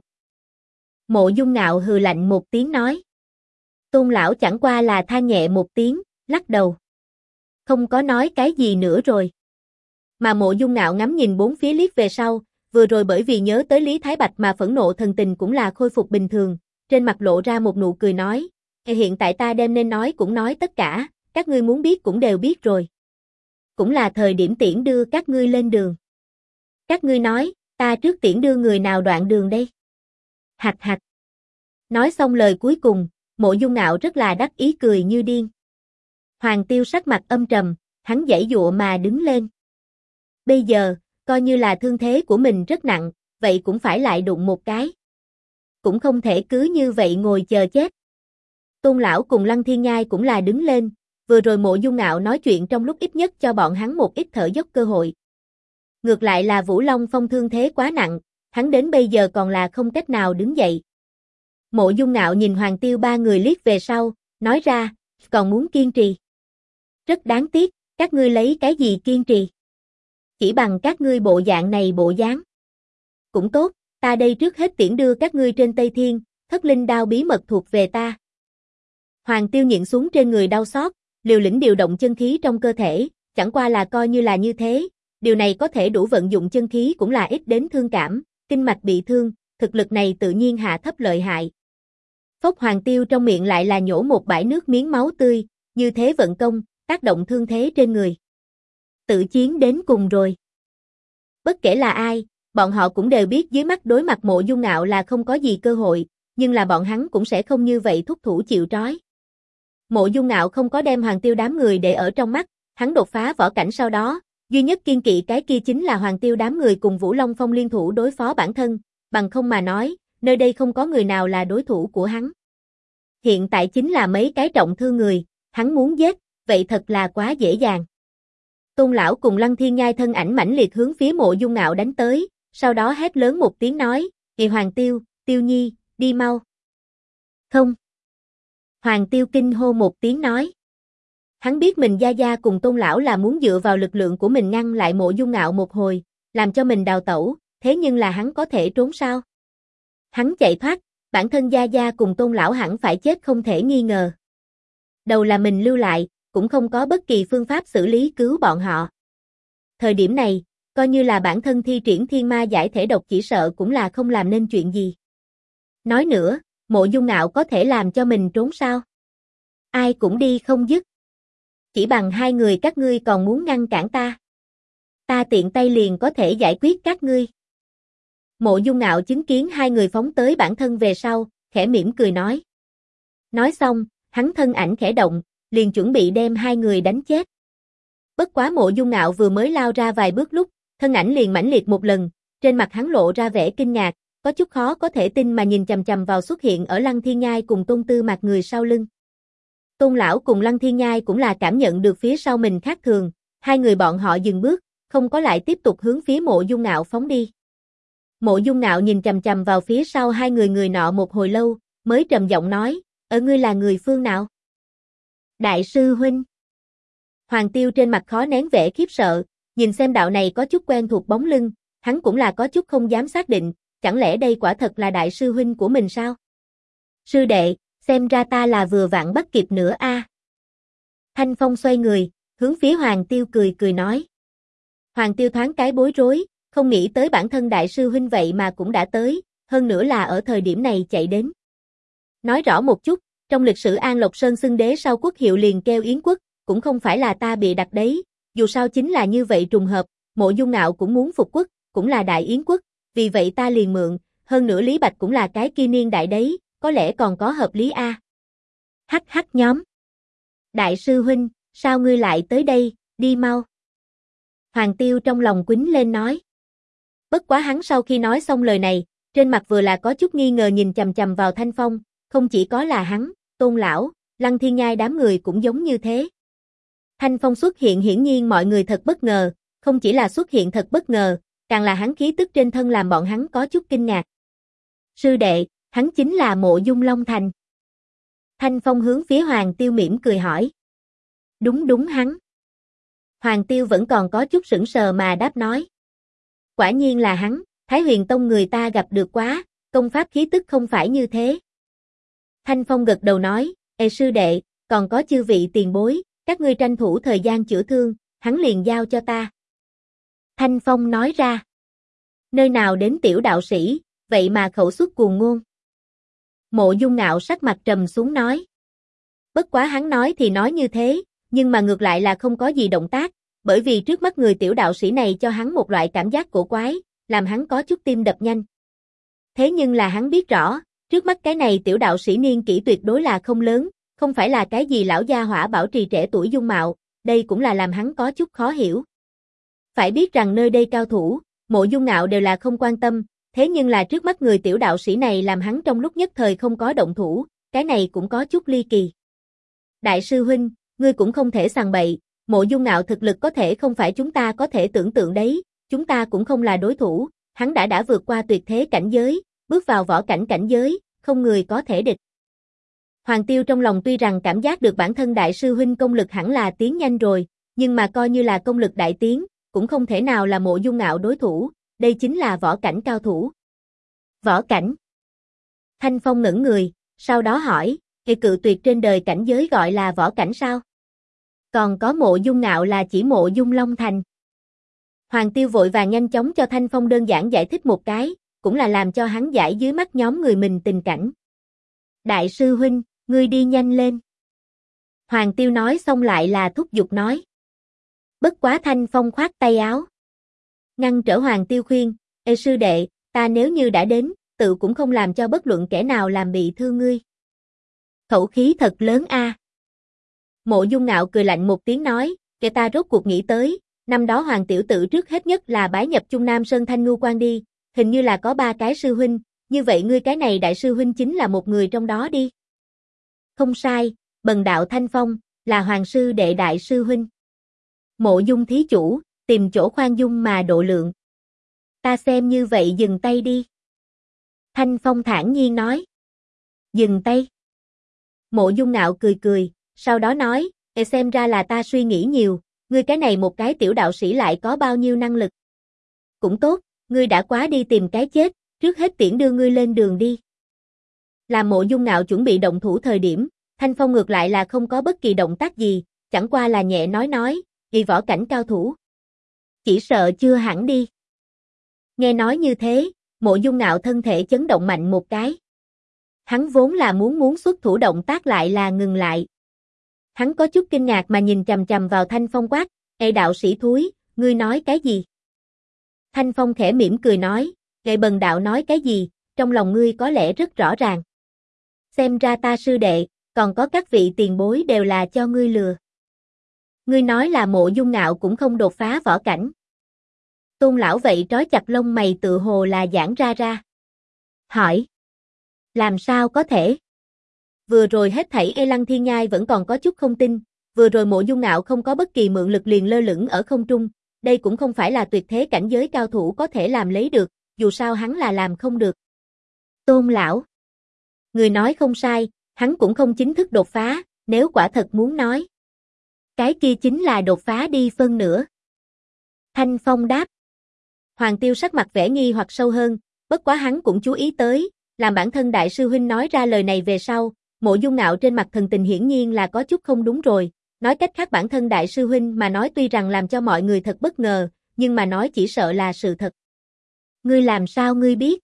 Mộ Dung Ngạo hừ lạnh một tiếng nói. Tôn lão chẳng qua là than nhẹ một tiếng, lắc đầu. Không có nói cái gì nữa rồi. Mà Mộ Dung Ngạo ngắm nhìn bốn phía liếc về sau, vừa rồi bởi vì nhớ tới Lý Thái Bạch mà phẫn nộ thần tình cũng là khôi phục bình thường, trên mặt lộ ra một nụ cười nói, hiện tại ta đem nên nói cũng nói tất cả, các ngươi muốn biết cũng đều biết rồi. Cũng là thời điểm tiễn đưa các ngươi lên đường. Các ngươi nói, ta trước tiễn đưa người nào đoạn đường đây? Hạch hạch. Nói xong lời cuối cùng, Mộ Dung Ngạo rất là đắc ý cười như điên. Hoàng Tiêu sắc mặt âm trầm, hắn giãy giụa mà đứng lên. Bây giờ, coi như là thương thế của mình rất nặng, vậy cũng phải lại đụng một cái. Cũng không thể cứ như vậy ngồi chờ chết. Tôn lão cùng Lăng Thiên Nhai cũng là đứng lên, vừa rồi Mộ Dung Ngạo nói chuyện trong lúc ít nhất cho bọn hắn một ít thở dốc cơ hội. Ngược lại là Vũ Long Phong thương thế quá nặng, hắn đến bây giờ còn là không cách nào đứng dậy. Mộ Dung Ngạo nhìn Hoàng Tiêu ba người liếc về sau, nói ra, còn muốn kiên trì. Rất đáng tiếc, các ngươi lấy cái gì kiên trì? Chỉ bằng các ngươi bộ dạng này bộ dáng. Cũng tốt, ta đây trước hết tiễn đưa các ngươi trên Tây Thiên, Thất Linh đao bí mật thuộc về ta. Hoàng Tiêu nhịn xuống trên người đau xót, liều lĩnh điều động chân khí trong cơ thể, chẳng qua là coi như là như thế, điều này có thể đủ vận dụng chân khí cũng là ít đến thương cảm, kinh mạch bị thương, thực lực này tự nhiên hạ thấp lợi hại. Phốc Hoàng Tiêu trong miệng lại là nhổ một bãi nước miếng máu tươi, như thế vận công, tác động thương thế trên người. Tự chiến đến cùng rồi. Bất kể là ai, bọn họ cũng đều biết dưới mắt đối mặt Mộ Dung Ngạo là không có gì cơ hội, nhưng là bọn hắn cũng sẽ không như vậy thúc thủ chịu trói. Mộ Dung Ngạo không có đem Hoàng Tiêu đám người để ở trong mắt, hắn đột phá võ cảnh sau đó, duy nhất kiên kỵ cái kia chính là Hoàng Tiêu đám người cùng Vũ Long Phong liên thủ đối phó bản thân, bằng không mà nói, nơi đây không có người nào là đối thủ của hắn. Hiện tại chính là mấy cái trọng thương người, hắn muốn giết, vậy thật là quá dễ dàng. Tôn lão cùng Lăng Thiên Nhai thân ảnh mãnh liệt hướng phía Mộ Dung Ngạo đánh tới, sau đó hét lớn một tiếng nói, "Ê Hoàng Tiêu, Tiêu Nhi, đi mau." Không. Hoàng Tiêu kinh hô một tiếng nói. Hắn biết mình gia gia cùng Tôn lão là muốn dựa vào lực lượng của mình ngăn lại Mộ Dung Ngạo một hồi, làm cho mình đào tẩu, thế nhưng là hắn có thể trốn sao? Hắn chạy thoát, bản thân gia gia cùng Tôn lão hẳn phải chết không thể nghi ngờ. Đầu là mình lưu lại, cũng không có bất kỳ phương pháp xử lý cứu bọn họ. Thời điểm này, coi như là bản thân thi triển thiên ma giải thể độc chỉ sợ cũng là không làm nên chuyện gì. Nói nữa, Mộ Dung Ngạo có thể làm cho mình trốn sao? Ai cũng đi không dứt. Chỉ bằng hai người các ngươi còn muốn ngăn cản ta. Ta tiện tay liền có thể giải quyết các ngươi. Mộ Dung Ngạo chứng kiến hai người phóng tới bản thân về sau, khẽ mỉm cười nói. Nói xong, hắn thân ảnh khẽ động, liền chuẩn bị đem hai người đánh chết. Bất quá Mộ Dung Ngạo vừa mới lao ra vài bước lúc, thân ảnh liền mãnh liệt một lần, trên mặt hắn lộ ra vẻ kinh ngạc, có chút khó có thể tin mà nhìn chằm chằm vào xuất hiện ở Lăng Thiên Nhai cùng Tôn Tư Mạc người sau lưng. Tôn lão cùng Lăng Thiên Nhai cũng là cảm nhận được phía sau mình khác thường, hai người bọn họ dừng bước, không có lại tiếp tục hướng phía Mộ Dung Ngạo phóng đi. Mộ Dung Ngạo nhìn chằm chằm vào phía sau hai người nọ một hồi lâu, mới trầm giọng nói, ngươi là người phương nào? Đại sư huynh. Hoàng Tiêu trên mặt khó nén vẻ khiếp sợ, nhìn xem đạo này có chút quen thuộc bóng lưng, hắn cũng là có chút không dám xác định, chẳng lẽ đây quả thật là đại sư huynh của mình sao? Sư đệ, xem ra ta là vừa vặn bắt kịp nữa a. Thanh Phong xoay người, hướng phía Hoàng Tiêu cười cười nói. Hoàng Tiêu thoáng cái bối rối, không nghĩ tới bản thân đại sư huynh vậy mà cũng đã tới, hơn nữa là ở thời điểm này chạy đến. Nói rõ một chút, trong lịch sử An Lộc Sơn xưng đế sau quốc hiệu liền kêu Yến quốc, cũng không phải là ta bị đặt đấy, dù sao chính là như vậy trùng hợp, Mộ Dung Ngạo cũng muốn phục quốc, cũng là đại Yến quốc, vì vậy ta liền mượn, hơn nữa Lý Bạch cũng là cái kia niên đại đấy, có lẽ còn có hợp lý a. Hắc hắc nhóm. Đại sư huynh, sao ngươi lại tới đây, đi mau. Hoàng Tiêu trong lòng quýnh lên nói. Bất quá hắn sau khi nói xong lời này, trên mặt vừa là có chút nghi ngờ nhìn chằm chằm vào Thanh Phong, không chỉ có là hắn, Tôn lão, Lăng Thiên Nhai đám người cũng giống như thế. Thanh Phong xuất hiện hiển nhiên mọi người thật bất ngờ, không chỉ là xuất hiện thật bất ngờ, càng là hắn khí tức trên thân làm bọn hắn có chút kinh ngạc. Sư đệ, hắn chính là Mộ Dung Long Thành. Thanh Phong hướng phía Hoàng Tiêu mỉm cười hỏi. Đúng hắn. Hoàng Tiêu vẫn còn có chút sững sờ mà đáp nói. Quả nhiên là hắn, Thái Huyền Tông người ta gặp được quá, công pháp khí tức không phải như thế. Thanh Phong gật đầu nói, ê sư đệ, còn có chư vị tiền bối, các ngươi tranh thủ thời gian chữa thương, hắn liền giao cho ta. Thanh Phong nói ra. Nơi nào đến tiểu đạo sĩ, vậy mà khẩu xuất cuồng ngôn. Mộ Dung Ngạo sắc mặt trầm xuống nói. Bất quá hắn nói thì nói như thế, nhưng mà ngược lại là không có gì động tác, bởi vì trước mắt người tiểu đạo sĩ này cho hắn một loại cảm giác cổ quái, làm hắn có chút tim đập nhanh. Thế nhưng là hắn biết rõ, trước mắt cái này tiểu đạo sĩ niên kỷ tuyệt đối là không lớn, không phải là cái gì lão gia hỏa bảo trì trẻ tuổi dung mạo, đây cũng là làm hắn có chút khó hiểu. Phải biết rằng nơi đây cao thủ, Mộ Dung Ngạo đều là không quan tâm, thế nhưng là trước mắt người tiểu đạo sĩ này làm hắn trong lúc nhất thời không có động thủ, cái này cũng có chút ly kỳ. Đại sư huynh, ngươi cũng không thể sằng bậy, Mộ Dung Ngạo thực lực có thể không phải chúng ta có thể tưởng tượng đấy, chúng ta cũng không là đối thủ, hắn đã vượt qua tuyệt thế cảnh giới, bước vào võ cảnh cảnh giới, không người có thể địch. Hoàng Tiêu trong lòng tuy rằng cảm giác được bản thân đại sư huynh công lực hẳn là tiến nhanh rồi, nhưng mà coi như là công lực đại tiến, cũng không thể nào là Mộ Dung Ngạo đối thủ, đây chính là võ cảnh cao thủ. Võ cảnh. Thanh Phong ngẩn người, sau đó hỏi, cự tuyệt trên đời cảnh giới gọi là võ cảnh sao? Còn có Mộ Dung Ngạo là chỉ Mộ Dung Long Thành. Hoàng Tiêu vội vàng nhanh chóng cho Thanh Phong đơn giản giải thích một cái, cũng là làm cho hắn giải dưới mắt nhóm người mình tình cảnh. Đại sư huynh, ngươi đi nhanh lên. Hoàng Tiêu nói xong lại là thúc giục nói. Bất quá Thanh Phong khoát tay áo. Ngăn trở Hoàng Tiêu khuyên, ê sư đệ, ta nếu như đã đến, tự cũng không làm cho bất luận kẻ nào làm bị thương ngươi. Khẩu khí thật lớn a. Mộ Dung Ngạo cười lạnh một tiếng nói, kẻ ta rốt cuộc nghĩ tới, năm đó Hoàng tiểu tử trước hết nhất là bái nhập Trung Nam Sơn Thanh Ngưu Quan đi, hình như là có 3 cái sư huynh, như vậy ngươi cái này đại sư huynh chính là một người trong đó đi. Không sai, Bần đạo Thanh Phong, là Hoàng sư đệ đại sư huynh. Mộ Dung thí chủ, tìm chỗ khoan dung mà độ lượng. Ta xem như vậy dừng tay đi. Thanh Phong thản nhiên nói. Dừng tay. Mộ Dung Ngạo cười cười, sau đó nói, xem ra là ta suy nghĩ nhiều, ngươi cái này một cái tiểu đạo sĩ lại có bao nhiêu năng lực. Cũng tốt, ngươi đã quá đi tìm cái chết, trước hết tiễn đưa ngươi lên đường đi. Làm Mộ Dung Ngạo chuẩn bị động thủ thời điểm, Thanh Phong ngược lại là không có bất kỳ động tác gì, chẳng qua là nhẹ nói, vì võ cảnh cao thủ. Chỉ sợ chưa hẳn đi. Nghe nói như thế, Mộ Dung Ngạo thân thể chấn động mạnh một cái. Hắn vốn là muốn xuất thủ động tác lại là ngừng lại. Hắn có chút kinh ngạc mà nhìn chằm chằm vào Thanh Phong quát, ê đạo sĩ thúi, ngươi nói cái gì? Thanh Phong khẽ mỉm cười nói, ê bần đạo nói cái gì, trong lòng ngươi có lẽ rất rõ ràng. Xem ra ta sư đệ, còn có các vị tiền bối đều là cho ngươi lừa. Ngươi nói là Mộ Dung Ngạo cũng không đột phá võ cảnh. Tôn lão vậy trói chặt lông mày tự hồ là giãn ra. Hỏi. Làm sao có thể? Vừa rồi hết thảy Lăng Thiên Nhai vẫn còn có chút không tin, vừa rồi Mộ Dung Ngạo không có bất kỳ mượn lực liền lơ lửng ở không trung, đây cũng không phải là tuyệt thế cảnh giới cao thủ có thể làm lấy được, dù sao hắn là làm không được. Tôn lão. Người nói không sai, hắn cũng không chính thức đột phá, nếu quả thật muốn nói. Cái kia chính là đột phá đi phân nửa. Thanh Phong đáp. Hoàng Tiêu sắc mặt vẻ nghi hoặc sâu hơn, bất quá hắn cũng chú ý tới, làm bản thân đại sư huynh nói ra lời này về sau, Mộ Dung Ngạo trên mặt thần tình hiển nhiên là có chút không đúng rồi, nói cách khác bản thân đại sư huynh mà nói tuy rằng làm cho mọi người thật bất ngờ, nhưng mà nói chỉ sợ là sự thật. Ngươi làm sao ngươi biết?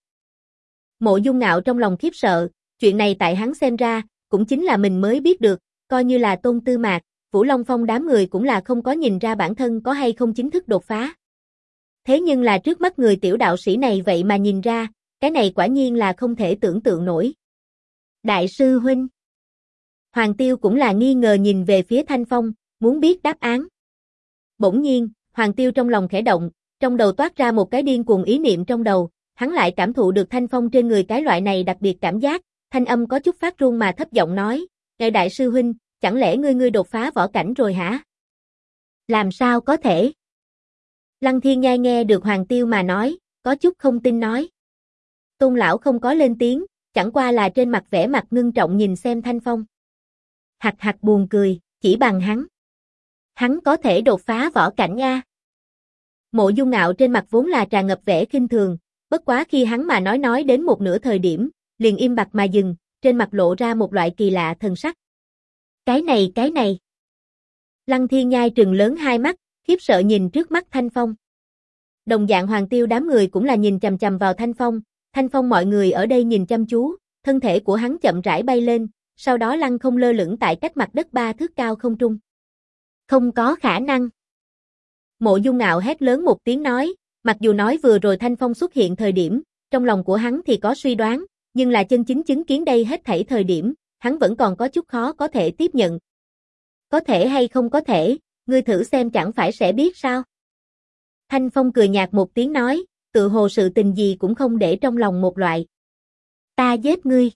Mộ Dung Ngạo trong lòng khiếp sợ, chuyện này tại hắn xem ra, cũng chính là mình mới biết được, coi như là Tôn Tư Mạc, Vũ Long Phong đám người cũng là không có nhìn ra bản thân có hay không chính thức đột phá. Thế nhưng là trước mắt người tiểu đạo sĩ này vậy mà nhìn ra, cái này quả nhiên là không thể tưởng tượng nổi. Đại sư huynh. Hoàng Tiêu cũng là nghi ngờ nhìn về phía Thanh Phong, muốn biết đáp án. Bỗng nhiên, Hoàng Tiêu trong lòng khẽ động, trong đầu toát ra một cái điên cuồng ý niệm trong đầu, hắn lại cảm thụ được thanh phong trên người cái loại này đặc biệt cảm giác, thanh âm có chút phát run mà thấp giọng nói, "Ngài đại sư huynh, chẳng lẽ ngươi đột phá võ cảnh rồi hả?" "Làm sao có thể?" Lăng Thiên Nhai nghe được Hoàng Tiêu mà nói, có chút không tin nói. Tôn lão không có lên tiếng, chẳng qua là trên mặt vẻ mặt ngưng trọng nhìn xem thanh phong. Hạc hạc buồn cười, chỉ bằng hắn. Hắn có thể đột phá võ cảnh nha. Mộ Dung Ngạo trên mặt vốn là tràn ngập vẻ khinh thường, bất quá khi hắn mà nói đến một nửa thời điểm, liền im bặt mà dừng, trên mặt lộ ra một loại kỳ lạ thần sắc. Cái này. Lăng Thiên Nhai trừng lớn hai mắt, khiếp sợ nhìn trước mắt Thanh Phong. Đồng dạng Hoàng Tiêu đám người cũng là nhìn chằm chằm vào Thanh Phong mọi người ở đây nhìn chăm chú, thân thể của hắn chậm rãi bay lên, sau đó lăng không lơ lửng tại cách mặt đất 3 thước cao không trung. Không có khả năng. Mộ Dung Ngạo hét lớn một tiếng nói, mặc dù nói vừa rồi Thanh Phong xuất hiện thời điểm, trong lòng của hắn thì có suy đoán, nhưng là chân chính chứng kiến đây hết thảy thời điểm, hắn vẫn còn có chút khó có thể tiếp nhận. Có thể hay không có thể, ngươi thử xem chẳng phải sẽ biết sao. Thanh Phong cười nhạt một tiếng nói, tự hồ sự tình gì cũng không để trong lòng một loại. Ta giết ngươi.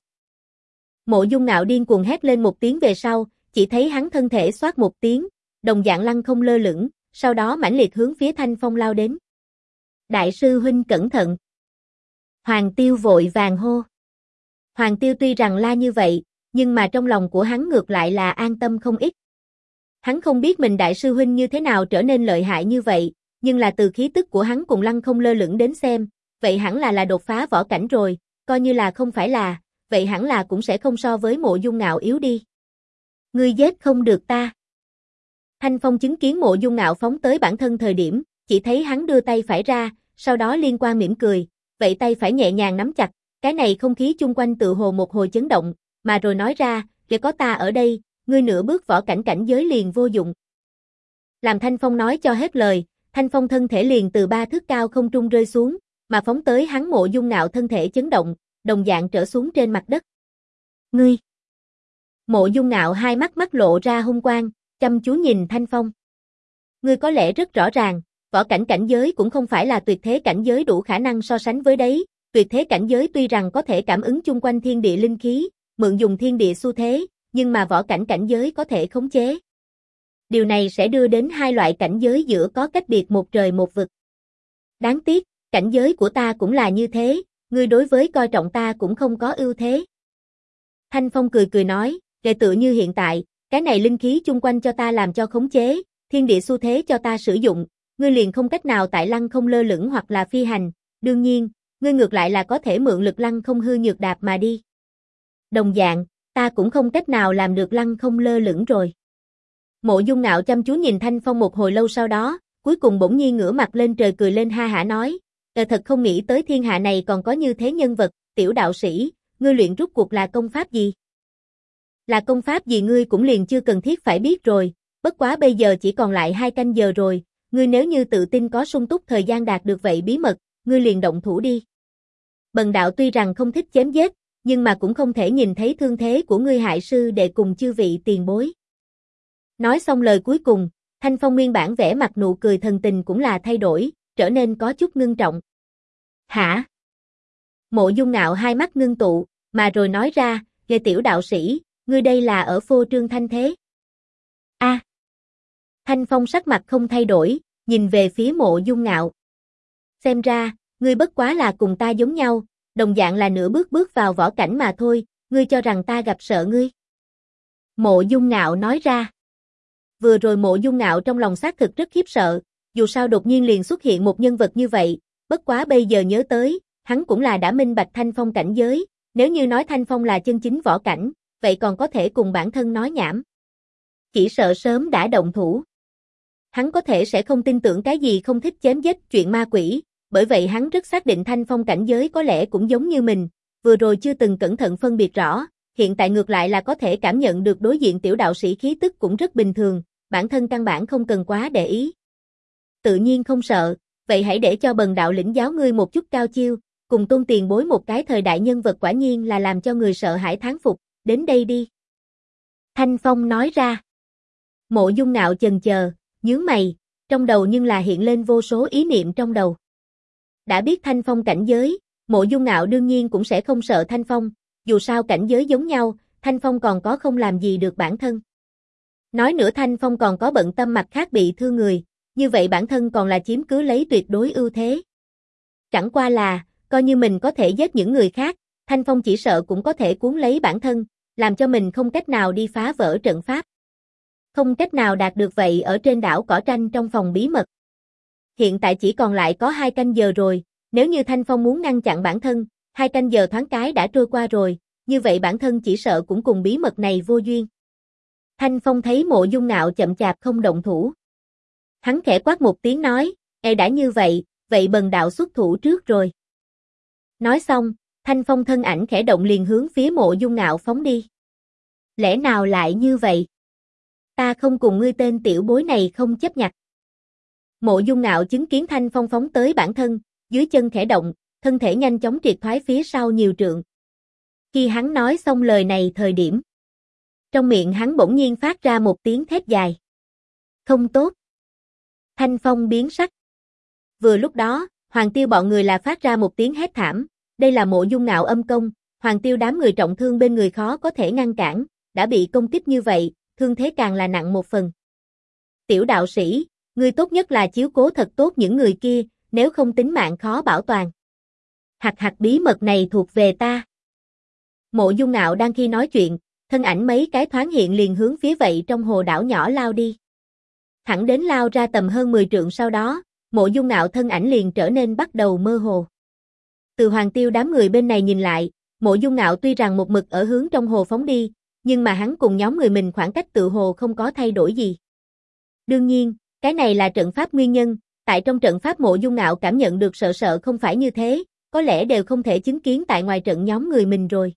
Mộ Dung Ngạo điên cuồng hét lên một tiếng về sau, chỉ thấy hắn thân thể xoát một tiếng, đồng dạng lăng không lơ lửng, sau đó mãnh liệt hướng phía Thanh Phong lao đến. Đại sư huynh cẩn thận. Hoàng Tiêu vội vàng hô. Hoàng Tiêu tuy rằng la như vậy, nhưng mà trong lòng của hắn ngược lại là an tâm không ít. Hắn không biết mình đại sư huynh như thế nào trở nên lợi hại như vậy, nhưng là từ khí tức của hắn cùng lăng không lơ lửng đến xem, vậy hẳn là đột phá võ cảnh rồi, coi như là không phải là, vậy hẳn là cũng sẽ không so với Mộ Dung Ngạo yếu đi. Ngươi giết không được ta. Thanh Phong chứng kiến Mộ Dung Ngạo phóng tới bản thân thời điểm, chỉ thấy hắn đưa tay phải ra, sau đó liên quan mỉm cười, vậy tay phải nhẹ nhàng nắm chặt, cái này không khí chung quanh tự hồ một hồi chấn động, mà rồi nói ra, "Kể có ta ở đây, ngươi nửa bước võ cảnh cảnh giới liền vô dụng." Làm Thanh Phong nói cho hết lời, Thanh Phong thân thể liền từ 3 thước cao không trung rơi xuống, mà phóng tới hắn Mộ Dung Ngạo thân thể chấn động, đồng dạng trở xuống trên mặt đất. Ngươi! Mộ Dung Ngạo hai mắt lộ ra hung quang, chăm chú nhìn Thanh Phong. Ngươi có lẽ rất rõ ràng, võ cảnh cảnh giới cũng không phải là tuyệt thế cảnh giới đủ khả năng so sánh với đấy, tuyệt thế cảnh giới tuy rằng có thể cảm ứng chung quanh thiên địa linh khí, mượn dùng thiên địa xu thế, nhưng mà võ cảnh cảnh giới có thể khống chế. Điều này sẽ đưa đến hai loại cảnh giới giữa có cách biệt một trời một vực. Đáng tiếc, cảnh giới của ta cũng là như thế, ngươi đối với coi trọng ta cũng không có ưu thế. Thanh Phong cười nói, kể tựa như hiện tại, cái này linh khí chung quanh cho ta làm cho khống chế, thiên địa xu thế cho ta sử dụng, ngươi liền không cách nào tại lăng không lơ lửng hoặc là phi hành, đương nhiên, ngươi ngược lại là có thể mượn lực lăng không hư nhược đạp mà đi. Đồng dạng, ta cũng không cách nào làm được lăng không lơ lửng rồi. Mộ Dung Ngạo chăm chú nhìn Thanh Phong một hồi lâu sau đó, cuối cùng bỗng nhiên ngửa mặt lên trời cười lên ha hả nói, thật không nghĩ tới thiên hạ này còn có như thế nhân vật, tiểu đạo sĩ, ngươi luyện rút cuộc là công pháp gì? Là công pháp gì ngươi cũng liền chưa cần thiết phải biết rồi, bất quá bây giờ chỉ còn lại 2 canh giờ rồi, ngươi nếu như tự tin có sung túc thời gian đạt được vậy bí mật, ngươi liền động thủ đi. Bần đạo tuy rằng không thích chém giết, nhưng mà cũng không thể nhìn thấy thương thế của ngươi hại sư đệ cùng chư vị tiền bối. Nói xong lời cuối cùng, Thanh Phong nguyên bản vẻ mặt nụ cười thần tình cũng là thay đổi, trở nên có chút ngưng trọng. Hả? Mộ Dung Ngạo hai mắt ngưng tụ, mà rồi nói ra, "Ghê tiểu đạo sĩ, ngươi đây là ở phô trương thanh thế." A. Thanh Phong sắc mặt không thay đổi, nhìn về phía Mộ Dung Ngạo. Xem ra, ngươi bất quá là cùng ta giống nhau, đồng dạng là nửa bước vào võ cảnh mà thôi, ngươi cho rằng ta gặp sợ ngươi. Mộ Dung Ngạo nói ra. Vừa rồi Mộ Dung Ngạo trong lòng xác thực rất khiếp sợ, dù sao đột nhiên liền xuất hiện một nhân vật như vậy, bất quá bây giờ nhớ tới, hắn cũng là đã minh bạch Thanh Phong cảnh giới, nếu như nói Thanh Phong là chân chính võ cảnh, vậy còn có thể cùng bản thân nói nhảm. Chỉ sợ sớm đã động thủ. Hắn có thể sẽ không tin tưởng cái gì không thích chém giết chuyện ma quỷ, bởi vậy hắn rất xác định Thanh Phong cảnh giới có lẽ cũng giống như mình, vừa rồi chưa từng cẩn thận phân biệt rõ, hiện tại ngược lại là có thể cảm nhận được đối diện tiểu đạo sĩ khí tức cũng rất bình thường, bản thân căn bản không cần quá để ý. Tự nhiên không sợ, vậy hãy để cho bần đạo lĩnh giáo ngươi một chút cao chiêu, cùng Tôn tiền bối một cái thời đại nhân vật quả nhiên là làm cho người sợ hãi thán phục, đến đây đi. Thanh Phong nói ra. Mộ Dung Ngạo chần chờ, nhướng mày, trong đầu nhưng là hiện lên vô số ý niệm trong đầu. Đã biết Thanh Phong cảnh giới, Mộ Dung Ngạo đương nhiên cũng sẽ không sợ Thanh Phong, dù sao cảnh giới giống nhau, Thanh Phong còn có không làm gì được bản thân. Nói nữa Thanh Phong còn có bận tâm mặt khác bị thương người, như vậy bản thân còn là chiếm cứ lấy tuyệt đối ưu thế. Chẳng qua là, coi như mình có thể giết những người khác, Thanh Phong chỉ sợ cũng có thể cuốn lấy bản thân, làm cho mình không cách nào đi phá vỡ trận pháp. Không cách nào đạt được vậy ở trên đảo cỏ tranh trong phòng bí mật. Hiện tại chỉ còn lại có 2 canh giờ rồi, nếu như Thanh Phong muốn ngăn chặn bản thân, 2 canh giờ thoáng cái đã trôi qua rồi, như vậy bản thân chỉ sợ cũng cùng bí mật này vô duyên. Thanh Phong thấy Mộ Dung Ngạo chậm chạp không động thủ. Hắn khẽ quát một tiếng nói, đã như vậy, vậy bần đạo xuất thủ trước rồi. Nói xong, Thanh Phong thân ảnh khẽ động liền hướng phía Mộ Dung Ngạo phóng đi. Lẽ nào lại như vậy? Ta không cùng ngươi tên tiểu bối này không chấp nhặt. Mộ Dung Ngạo chứng kiến Thanh Phong phóng tới bản thân, dưới chân khẽ động, thân thể nhanh chóng triệt thoái phía sau nhiều trượng. Khi hắn nói xong lời này thời điểm, trong miệng hắn bỗng nhiên phát ra một tiếng thét dài. Không tốt. Thanh Phong biến sắc. Vừa lúc đó, Hoàng Tiêu bọn người là phát ra một tiếng hét thảm, đây là Mộ Dung Ngạo âm công, Hoàng Tiêu đám người trọng thương bên người khó có thể ngăn cản, đã bị công kích như vậy, thương thế càng là nặng một phần. Tiểu đạo sĩ, ngươi tốt nhất là chiếu cố thật tốt những người kia, nếu không tính mạng khó bảo toàn. Hạt bí mật này thuộc về ta. Mộ Dung Ngạo đang khi nói chuyện, thân ảnh mấy cái thoáng hiện liền hướng phía vậy trong hồ đảo nhỏ lao đi. Thẳng đến lao ra tầm hơn 10 trượng sau đó, Mộ Dung Ngạo thân ảnh liền trở nên bắt đầu mơ hồ. Từ Hoàng Tiêu đám người bên này nhìn lại, Mộ Dung Ngạo tuy rằng một mực ở hướng trong hồ phóng đi, nhưng mà hắn cùng nhóm người mình khoảng cách tự hồ không có thay đổi gì. Đương nhiên, cái này là trận pháp nguyên nhân, tại trong trận pháp Mộ Dung Ngạo cảm nhận được sợ không phải như thế, có lẽ đều không thể chứng kiến tại ngoài trận nhóm người mình rồi.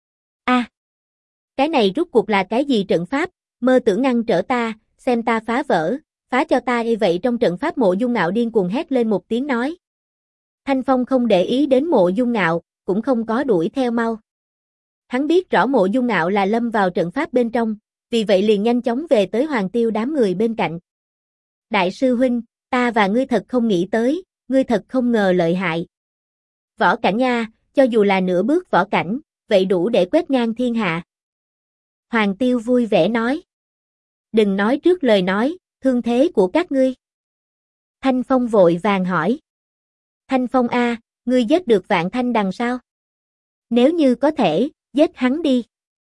Cái này rút cuộc là cái gì trận pháp, mơ tưởng ngăn trở ta, xem ta phá vỡ, phá cho ta y vậy trong trận pháp Mộ Dung Ngạo điên cuồng hét lên một tiếng nói. Thanh Phong không để ý đến Mộ Dung Ngạo, cũng không có đuổi theo mau. Hắn biết rõ Mộ Dung Ngạo là lâm vào trận pháp bên trong, vì vậy liền nhanh chóng về tới Hoàng Tiêu đám người bên cạnh. Đại sư huynh, ta và ngươi thật không nghĩ tới, ngươi thật không ngờ lợi hại. Võ cảnh nha, cho dù là nửa bước võ cảnh, vậy đủ để quét ngang thiên hạ. Hoàng Tiêu vui vẻ nói. Đừng nói trước lời nói, thương thế của các ngươi. Thanh Phong vội vàng hỏi. Thanh Phong a, ngươi giết được Vạn Thanh Đằng sao? Nếu như có thể, giết hắn đi.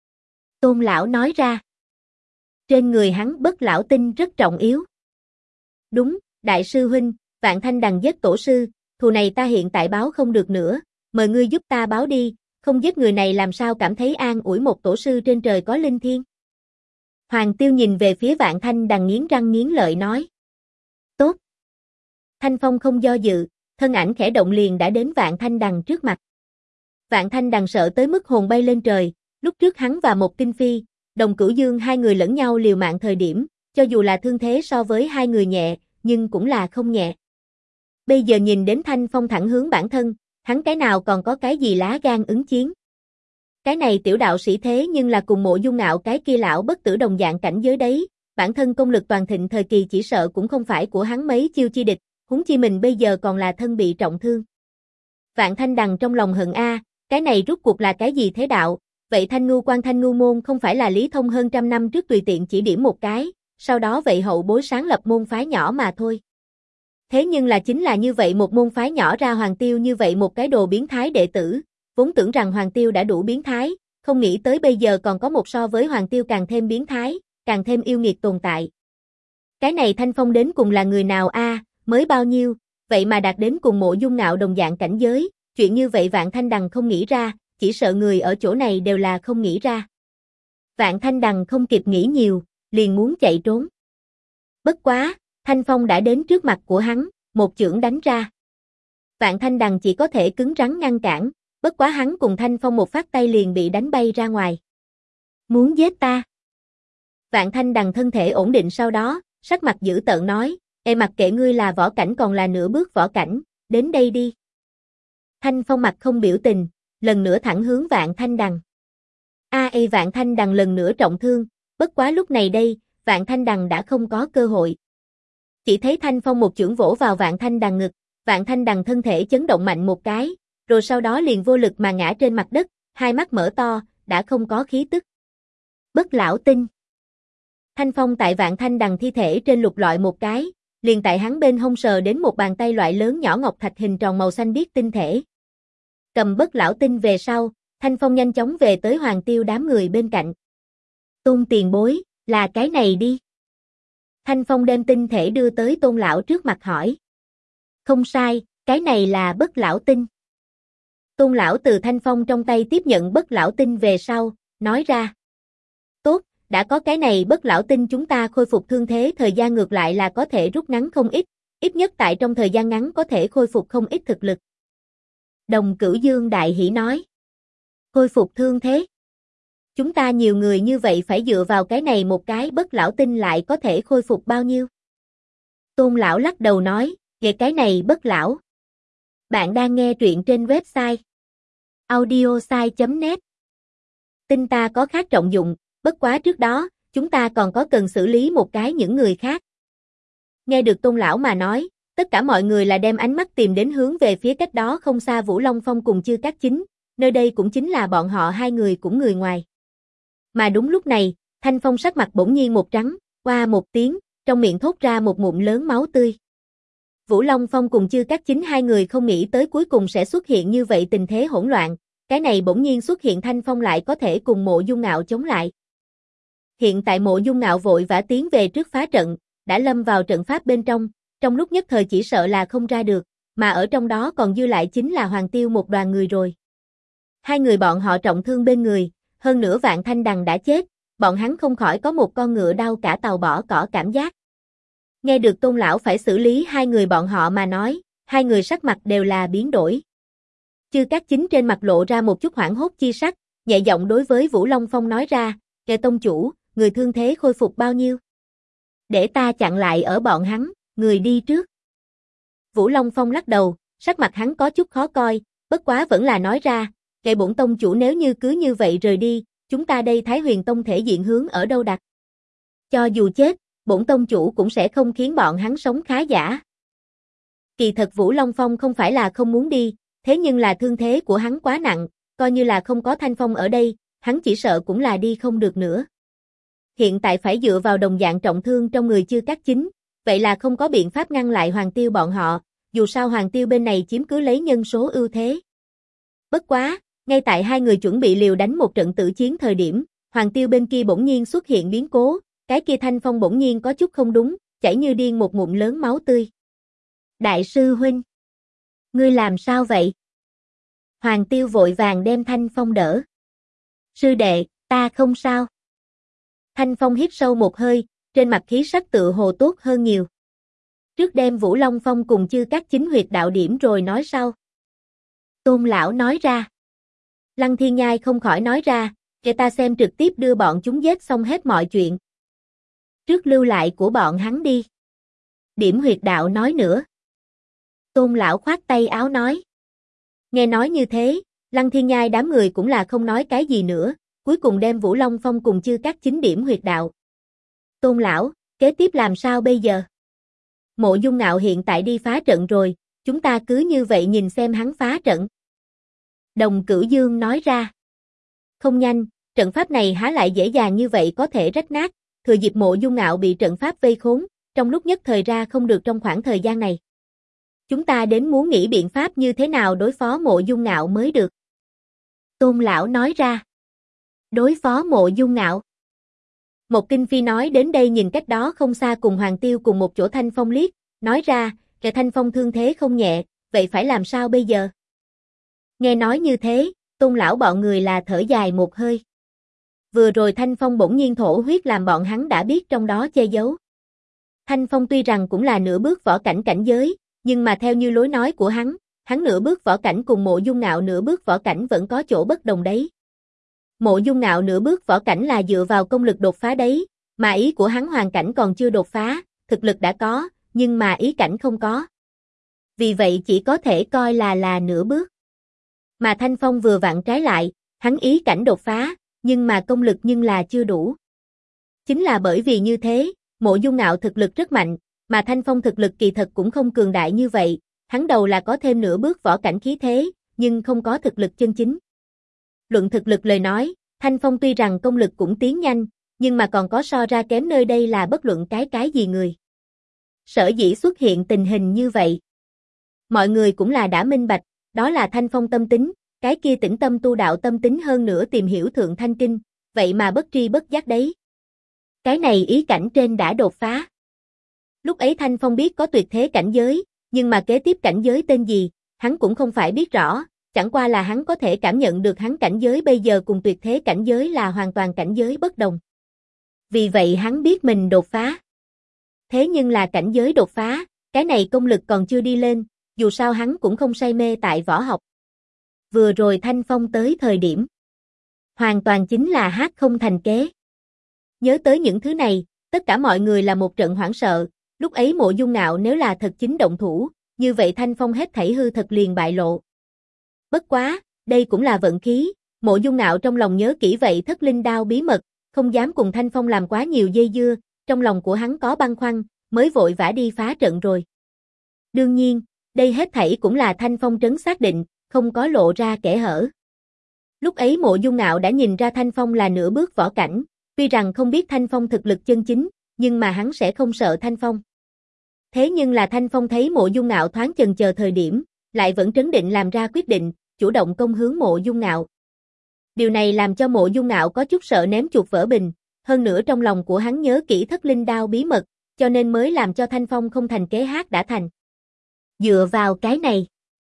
Tôn lão nói ra. Trên người hắn bất lão tinh rất trọng yếu. Đúng, đại sư huynh, Vạn Thanh Đằng giết tổ sư, thù này ta hiện tại báo không được nữa, mời ngươi giúp ta báo đi, không giết người này làm sao cảm thấy an ủi một tổ sư trên trời có linh thiêng. Hoàng Tiêu nhìn về phía Vạn Thanh Đằng nghiến răng nghiến lợi nói. Tốt. Thanh Phong không do dự, thân ảnh khẽ động liền đã đến Vạn Thanh Đằng trước mặt. Vạn Thanh Đằng sợ tới mức hồn bay lên trời, lúc trước hắn và một Kinh Phi, Đồng Cửu Dương hai người lẫn nhau liều mạng thời điểm, cho dù là thương thế so với hai người nhẹ, nhưng cũng là không nhẹ. Bây giờ nhìn đến Thanh Phong thẳng hướng bản thân, hắn cái nào còn có cái gì lá gan ứng chiến. Cái này tiểu đạo sĩ thế nhưng là cùng Mộ Dung Ngạo cái kia lão bất tử đồng dạng cảnh giới đấy, bản thân công lực toàn thịnh thời kỳ chỉ sợ cũng không phải của hắn mấy chiêu chi địch, huống chi mình bây giờ còn là thân bị trọng thương. Vạn Thanh Đằng trong lòng hận a, cái này rút cuộc là cái gì thế đạo, vậy Thanh Ngưu Quan Thanh Ngưu môn không phải là Lý Thông hơn trăm năm trước tùy tiện chỉ điểm một cái, sau đó vậy hậu bối sáng lập môn phái nhỏ mà thôi. Thế nhưng là chính là như vậy một môn phái nhỏ ra Hoàng Tiêu như vậy một cái đồ biến thái đệ tử, vốn tưởng rằng Hoàng Tiêu đã đủ biến thái, không nghĩ tới bây giờ còn có một so với Hoàng Tiêu càng thêm biến thái, càng thêm yêu nghiệt tồn tại. Cái này Thanh Phong đến cùng là người nào a, mới bao nhiêu, vậy mà đạt đến cùng Mộ Dung Ngạo đồng dạng cảnh giới, chuyện như vậy Vạn Thanh Đằng không nghĩ ra, chỉ sợ người ở chỗ này đều là không nghĩ ra. Vạn Thanh Đằng không kịp nghĩ nhiều, liền muốn chạy trốn. Bất quá, Thanh Phong đã đến trước mặt của hắn, một chưởng đánh ra. Vạn Thanh Đằng chỉ có thể cứng rắn ngăn cản, bất quá hắn cùng Thanh Phong một phát tay liền bị đánh bay ra ngoài. Muốn giết ta? Vạn Thanh Đằng thân thể ổn định sau đó, sắc mặt dữ tợn nói, mặc kệ ngươi là võ cảnh còn là nửa bước võ cảnh, đến đây đi. Thanh Phong mặt không biểu tình, lần nữa thẳng hướng Vạn Thanh Đằng. Vạn Thanh Đằng lần nữa trọng thương, bất quá lúc này đây, Vạn Thanh Đằng đã không có cơ hội. Chỉ thấy Thanh Phong một chưởng vỗ vào Vạn Thanh Đằng ngực, Vạn Thanh Đằng thân thể chấn động mạnh một cái, rồi sau đó liền vô lực mà ngã trên mặt đất, hai mắt mở to, đã không có khí tức. Bất lão tinh. Thanh Phong tại Vạn Thanh Đằng thi thể trên lục lọi một cái, liền tại hắn bên hông sờ đến một bàn tay loại lớn nhỏ ngọc thạch hình tròn màu xanh biếc tinh thể. Cầm bất lão tinh về sau, Thanh Phong nhanh chóng về tới Hoàng Tiêu đám người bên cạnh. Tôn tiền bối, là cái này đi. Thanh Phong đem tinh thể đưa tới Tôn lão trước mặt hỏi. Không sai, cái này là bất lão tinh. Tôn lão từ Thanh Phong trong tay tiếp nhận bất lão tinh về sau, nói ra. Tốt, đã có cái này bất lão tinh chúng ta khôi phục thương thế thời gian ngược lại là có thể rút ngắn không ít nhất tại trong thời gian ngắn có thể khôi phục không ít thực lực. Đồng Cửu Dương đại hỉ nói. Khôi phục thương thế. Chúng ta nhiều người như vậy phải dựa vào cái này một cái bất lão tinh lại có thể khôi phục bao nhiêu? Tôn lão lắc đầu nói, về cái này bất lão. Bạn đang nghe truyện trên website audiosai.net. Tinh ta có khác trọng dụng, bất quá trước đó, chúng ta còn có cần xử lý một cái những người khác. Nghe được Tôn lão mà nói, tất cả mọi người là đem ánh mắt tìm đến hướng về phía cách đó không xa Vũ Long Phong cùng Chư Cát Chính, nơi đây cũng chính là bọn họ hai người cũng người ngoài. Mà đúng lúc này, Thanh Phong sắc mặt bỗng nhiên một trắng, qua một tiếng, trong miệng thốt ra một ngụm lớn máu tươi. Vũ Long Phong cùng Chư Cát Chính hai người không nghĩ tới cuối cùng sẽ xuất hiện như vậy tình thế hỗn loạn, cái này bỗng nhiên xuất hiện Thanh Phong lại có thể cùng Mộ Dung Ngạo chống lại. Hiện tại Mộ Dung Ngạo vội vã tiến về trước phá trận, đã lâm vào trận pháp bên trong lúc nhất thời chỉ sợ là không ra được, mà ở trong đó còn dư lại chính là Hoàng Tiêu một đoàn người rồi. Hai người bọn họ trọng thương bên người, hơn nữa Vạn Thanh Đằng đã chết, bọn hắn không khỏi có một con ngựa đau cả tàu bỏ cỏ cảm giác. Nghe được Tôn lão phải xử lý hai người bọn họ mà nói, hai người sắc mặt đều là biến đổi. Chư Cát Chính trên mặt lộ ra một chút hoảng hốt chi sắc, nhẹ giọng đối với Vũ Long Phong nói ra, kẻ tông chủ, người thương thế khôi phục bao nhiêu? Để ta chặn lại ở bọn hắn, người đi trước. Vũ Long Phong lắc đầu, sắc mặt hắn có chút khó coi, bất quá vẫn là nói ra, kệ bổn tông chủ nếu như cứ như vậy rời đi, chúng ta đây Thái Huyền Tông thể diện hướng ở đâu đặt? Cho dù chết, bổn tông chủ cũng sẽ không khiến bọn hắn sống khá giả. Kỳ thật Vũ Long Phong không phải là không muốn đi, thế nhưng là thương thế của hắn quá nặng, coi như là không có Thanh Phong ở đây, hắn chỉ sợ cũng là đi không được nữa. Hiện tại phải dựa vào đồng dạng trọng thương trong người Chư Cát Chính, vậy là không có biện pháp ngăn lại Hoàng Tiêu bọn họ, dù sao Hoàng Tiêu bên này chiếm cứ lấy nhân số ưu thế. Bất quá, ngay tại hai người chuẩn bị liều đánh một trận tử chiến thời điểm, Hoàng Tiêu bên kia bỗng nhiên xuất hiện biến cố, cái kia Thanh Phong bỗng nhiên có chút không đúng, chảy như điên một ngụm lớn máu tươi. Đại sư huynh, ngươi làm sao vậy? Hoàng Tiêu vội vàng đem Thanh Phong đỡ. Sư đệ, ta không sao. Thanh Phong hít sâu một hơi, trên mặt khí sắc tự hồ tốt hơn nhiều. Trước đem Vũ Long Phong cùng Chư Cát Chính huyệt đạo điểm rồi nói sau. Tôn lão nói ra. Lăng Thiên Nhai không khỏi nói ra, để ta xem trực tiếp đưa bọn chúng giết xong hết mọi chuyện. Trước lưu lại của bọn hắn đi. Điểm huyệt đạo nói nữa. Tôn lão khoát tay áo nói. Nghe nói như thế, Lăng Thiên Nhai đám người cũng là không nói cái gì nữa, cuối cùng đem Vũ Long Phong cùng Chư Cát Chính điểm huyệt đạo. Tôn lão, kế tiếp làm sao bây giờ? Mộ Dung Ngạo hiện tại đi phá trận rồi, chúng ta cứ như vậy nhìn xem hắn phá trận. Đồng Cửu Dương nói ra. Không nhanh, trận pháp này há lại dễ dàng như vậy có thể rách nát, thừa dịp Mộ Dung Ngạo bị trận pháp vây khốn, trong lúc nhất thời ra không được trong khoảng thời gian này. Chúng ta đến muốn nghĩ biện pháp như thế nào đối phó Mộ Dung Ngạo mới được. Tôn lão nói ra. Đối phó Mộ Dung Ngạo. Một Kinh Phi nói đến đây nhìn cách đó không xa cùng Hoàng Tiêu cùng một chỗ Thanh Phong liếc, nói ra, kẻ Thanh Phong thương thế không nhẹ, vậy phải làm sao bây giờ? Nghe nói như thế, Tôn lão bọn người là thở dài một hơi. Vừa rồi Thanh Phong bỗng nhiên thổ huyết làm bọn hắn đã biết trong đó che giấu. Thanh Phong tuy rằng cũng là nửa bước võ cảnh cảnh giới, nhưng mà theo như lối nói của hắn nửa bước võ cảnh cùng Mộ Dung Ngạo nửa bước võ cảnh vẫn có chỗ bất đồng đấy. Mộ Dung Ngạo nửa bước võ cảnh là dựa vào công lực đột phá đấy, mà ý của hắn hoàn cảnh còn chưa đột phá, thực lực đã có, nhưng mà ý cảnh không có. Vì vậy chỉ có thể coi là nửa bước. Mà Thanh Phong vừa vặn trái lại, hắn ý cảnh đột phá, nhưng mà công lực nhưng là chưa đủ. Chính là bởi vì như thế, Mộ Dung Ngạo thực lực rất mạnh, Mà Thanh Phong thực lực kỳ thật cũng không cường đại như vậy, hắn đầu là có thêm nửa bước võ cảnh khí thế, nhưng không có thực lực chân chính. Luận thực lực lời nói, Thanh Phong tuy rằng công lực cũng tiến nhanh, nhưng mà còn có so ra kém nơi đây là bất luận cái gì người. Sở dĩ xuất hiện tình hình như vậy. Mọi người cũng là đã minh bạch, đó là Thanh Phong tâm tính, cái kia tĩnh tâm tu đạo tâm tính hơn nữa tìm hiểu Thượng Thanh Kinh, vậy mà bất tri bất giác đấy. Cái này ý cảnh trên đã đột phá. Lúc ấy Thanh Phong biết có tuyệt thế cảnh giới, nhưng mà kế tiếp cảnh giới tên gì, hắn cũng không phải biết rõ, chẳng qua là hắn có thể cảm nhận được hắn cảnh giới bây giờ cùng tuyệt thế cảnh giới là hoàn toàn cảnh giới bất đồng. Vì vậy hắn biết mình đột phá. Thế nhưng là cảnh giới đột phá, cái này công lực còn chưa đi lên, dù sao hắn cũng không say mê tại võ học. Vừa rồi Thanh Phong tới thời điểm, hoàn toàn chính là hát không thành kế. Nhớ tới những thứ này, tất cả mọi người là một trận hoảng sợ, lúc ấy Mộ Dung Ngạo nếu là thật chính động thủ, như vậy Thanh Phong hết thảy hư thật liền bại lộ. Bất quá, đây cũng là vận khí, Mộ Dung Ngạo trong lòng nhớ kỹ vậy thất linh đao bí mật, không dám cùng Thanh Phong làm quá nhiều dây dưa, trong lòng của hắn có băn khoăn, mới vội vã đi phá trận rồi. Đương nhiên, đây hết thảy cũng là Thanh Phong trấn xác định, không có lộ ra kẽ hở. Lúc ấy Mộ Dung Ngạo đã nhìn ra Thanh Phong là nửa bước võ cảnh, tuy rằng không biết Thanh Phong thực lực chân chính, nhưng mà hắn sẽ không sợ Thanh Phong. Thế nhưng là Thanh Phong thấy Mộ Dung Ngạo thoáng chần chờ thời điểm, lại vẫn trấn định làm ra quyết định, chủ động công hướng Mộ Dung Ngạo. Điều này làm cho Mộ Dung Ngạo có chút sợ ném chuột vỡ bình, hơn nữa trong lòng của hắn nhớ kỹ thất linh đao bí mật, cho nên mới làm cho Thanh Phong không thành kế hát đã thành. Dựa vào cái này,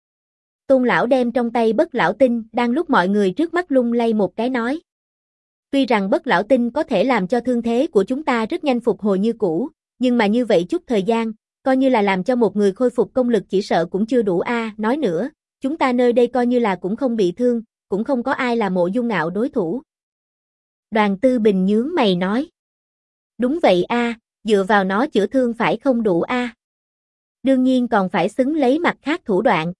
Tôn lão đem trong tay Bất Lão Tinh đang lúc mọi người trước mắt lung lay một cái nói. Tuy rằng Bất Lão Tinh có thể làm cho thương thế của chúng ta rất nhanh phục hồi như cũ, nhưng mà như vậy chút thời gian, coi như là làm cho một người khôi phục công lực chỉ sợ cũng chưa đủ a. Nói nữa, chúng ta nơi đây coi như là cũng không bị thương, cũng không có ai là Mộ Dung Ngạo đối thủ. Đoàn Tư Bình nhướng mày nói. Đúng vậy a, dựa vào nó chữa thương phải không đủ a. Đương nhiên còn phải xứng lấy mặt khác thủ đoạn.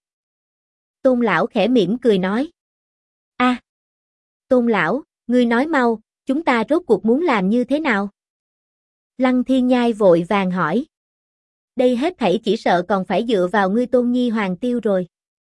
Tôn lão khẽ mỉm cười nói. A, Tôn lão, ngươi nói mau, chúng ta rốt cuộc muốn làm như thế nào? Lăng Thiên Nhai vội vàng hỏi. Đây hết thảy chỉ sợ còn phải dựa vào ngươi Tôn Nhi Hoàng Tiêu rồi.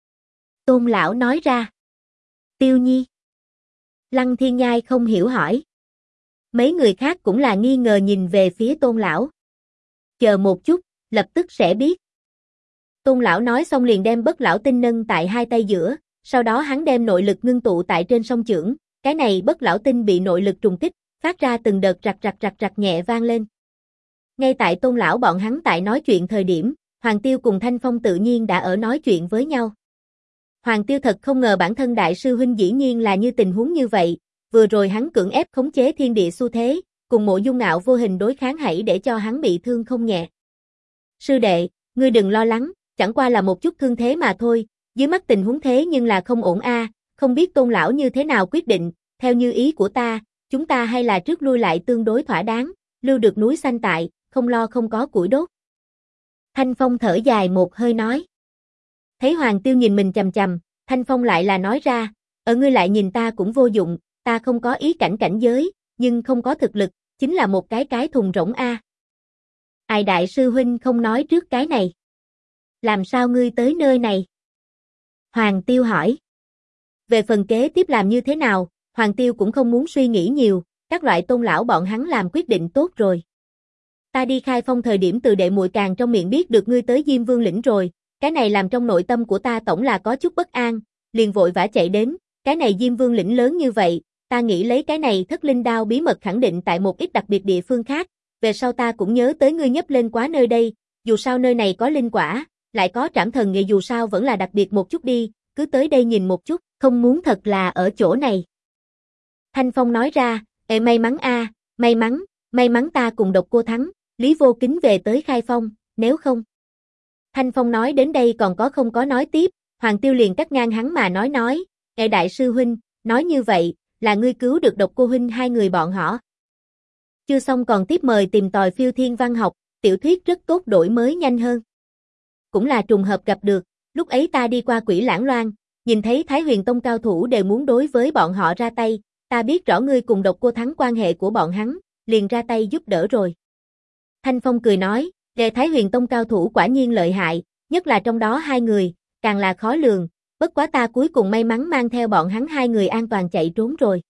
Tôn lão nói ra. Tiêu Nhi. Lăng Thiên Nhai không hiểu hỏi. Mấy người khác cũng là nghi ngờ nhìn về phía Tôn lão. Chờ một chút, lập tức sẽ biết. Tôn lão nói xong liền đem Bất Lão Tinh nâng tại hai tay giữa, sau đó hắn đem nội lực ngưng tụ tại trên song chưởng, cái này Bất Lão Tinh bị nội lực trùng kích, phát ra từng đợt rạc rạc nhẹ vang lên. Ngay tại Tôn lão bọn hắn tại nói chuyện thời điểm, Hoàng Tiêu cùng Thanh Phong tự nhiên đã ở nói chuyện với nhau. Hoàng Tiêu thật không ngờ bản thân đại sư huynh dĩ nhiên là như tình huống như vậy, vừa rồi hắn cưỡng ép khống chế thiên địa xu thế, cùng Mộ Dung Ngạo vô hình đối kháng hãy để cho hắn bị thương không nhẹ. Sư đệ, ngươi đừng lo lắng, chẳng qua là một chút thương thế mà thôi, dưới mắt tình huống thế nhưng là không ổn a, không biết Tôn lão như thế nào quyết định, theo như ý của ta, chúng ta hay là trước lui lại tương đối thỏa đáng, lưu được núi xanh tại, không lo không có củi đốt. Thanh Phong thở dài một hơi nói. Thấy Hoàng Tiêu nhìn mình chằm chằm, Thanh Phong lại là nói ra, ở ngươi lại nhìn ta cũng vô dụng, ta không có ý cảnh giới, nhưng không có thực lực, chính là một cái thùng rỗng a. Ai đại sư huynh không nói trước cái này? Làm sao ngươi tới nơi này? Hoàng Tiêu hỏi. Về phần kế tiếp làm như thế nào, Hoàng Tiêu cũng không muốn suy nghĩ nhiều, các loại Tôn lão bọn hắn làm quyết định tốt rồi. Ta đi khai phong thời điểm từ đệ muội càng trong miệng biết được ngươi tới Diêm Vương lĩnh rồi, cái này làm trong nội tâm của ta tổng là có chút bất an, liền vội vã chạy đến, cái này Diêm Vương lĩnh lớn như vậy, ta nghĩ lấy cái này thất linh đao bí mật khẳng định tại một ít đặc biệt địa phương khác, về sau ta cũng nhớ tới ngươi nhấp lên quá nơi đây, dù sao nơi này có linh quả, lại có trảm thần nghệ dù sao vẫn là đặc biệt một chút đi, cứ tới đây nhìn một chút, không muốn thật là ở chỗ này. Thanh Phong nói ra, may mắn a, may mắn ta cùng Độc Cô thắng, Lý Vô Kính về tới khai phong, nếu không. Thanh Phong nói đến đây còn có không có nói tiếp, Hoàng Tiêu liền cắt ngang hắn mà nói, đại sư huynh, nói như vậy, là ngươi cứu được Độc Cô huynh hai người bọn họ. Chưa xong còn tiếp mời tìm tòi Phiêu Thiên Văn học, tiểu thuyết rất tốt đổi mới nhanh hơn. Cũng là trùng hợp gặp được, lúc ấy ta đi qua Quỷ Lãng Loan, nhìn thấy Thái Huyền Tông cao thủ đều muốn đối với bọn họ ra tay, ta biết rõ ngươi cùng Độc Cô thắng quan hệ của bọn hắn, liền ra tay giúp đỡ rồi. Thanh Phong cười nói, Đề Thái Huyền Tông cao thủ quả nhiên lợi hại, nhất là trong đó hai người, càng là khó lường, bất quá ta cuối cùng may mắn mang theo bọn hắn hai người an toàn chạy trốn rồi.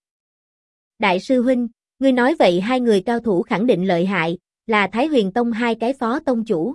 Đại sư huynh, ngươi nói vậy hai người cao thủ khẳng định lợi hại, là Thái Huyền Tông hai cái phó tông chủ.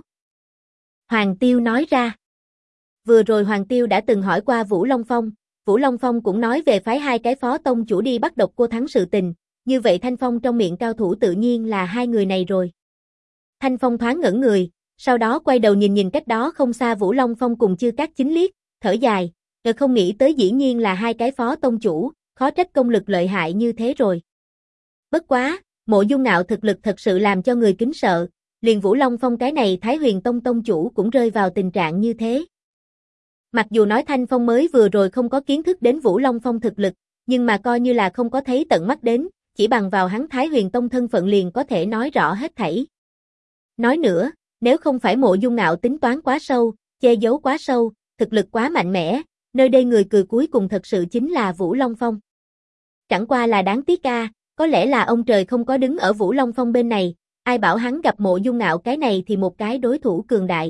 Hoàng Tiêu nói ra. Vừa rồi Hoàng Tiêu đã từng hỏi qua Vũ Long Phong, Vũ Long Phong cũng nói về phái hai cái phó tông chủ đi bắt Độc Cô Thắng sự tình, như vậy Thanh Phong trong miệng cao thủ tự nhiên là hai người này rồi. Thanh Phong thoáng ngẩn người, sau đó quay đầu nhìn cách đó không xa Vũ Long Phong cùng Chư Cát Chính liếc, thở dài, không nghĩ tới dĩ nhiên là hai cái phó tông chủ, khó trách công lực lợi hại như thế rồi. Bất quá, Mộ Dung Ngạo thực lực thật sự làm cho người kính sợ, liền Vũ Long Phong cái này Thái Huyền Tông tông chủ cũng rơi vào tình trạng như thế. Mặc dù nói Thanh Phong mới vừa rồi không có kiến thức đến Vũ Long Phong thực lực, nhưng mà coi như là không có thấy tận mắt đến, chỉ bằng vào hắn Thái Huyền Tông thân phận liền có thể nói rõ hết thảy. Nói nữa, nếu không phải Mộ Dung Ngạo tính toán quá sâu, che giấu quá sâu, thực lực quá mạnh mẽ, nơi đây người cười cuối cùng thật sự chính là Vũ Long Phong. Chẳng qua là đáng tiếc a, có lẽ là ông trời không có đứng ở Vũ Long Phong bên này, ai bảo hắn gặp Mộ Dung Ngạo cái này thì một cái đối thủ cường đại.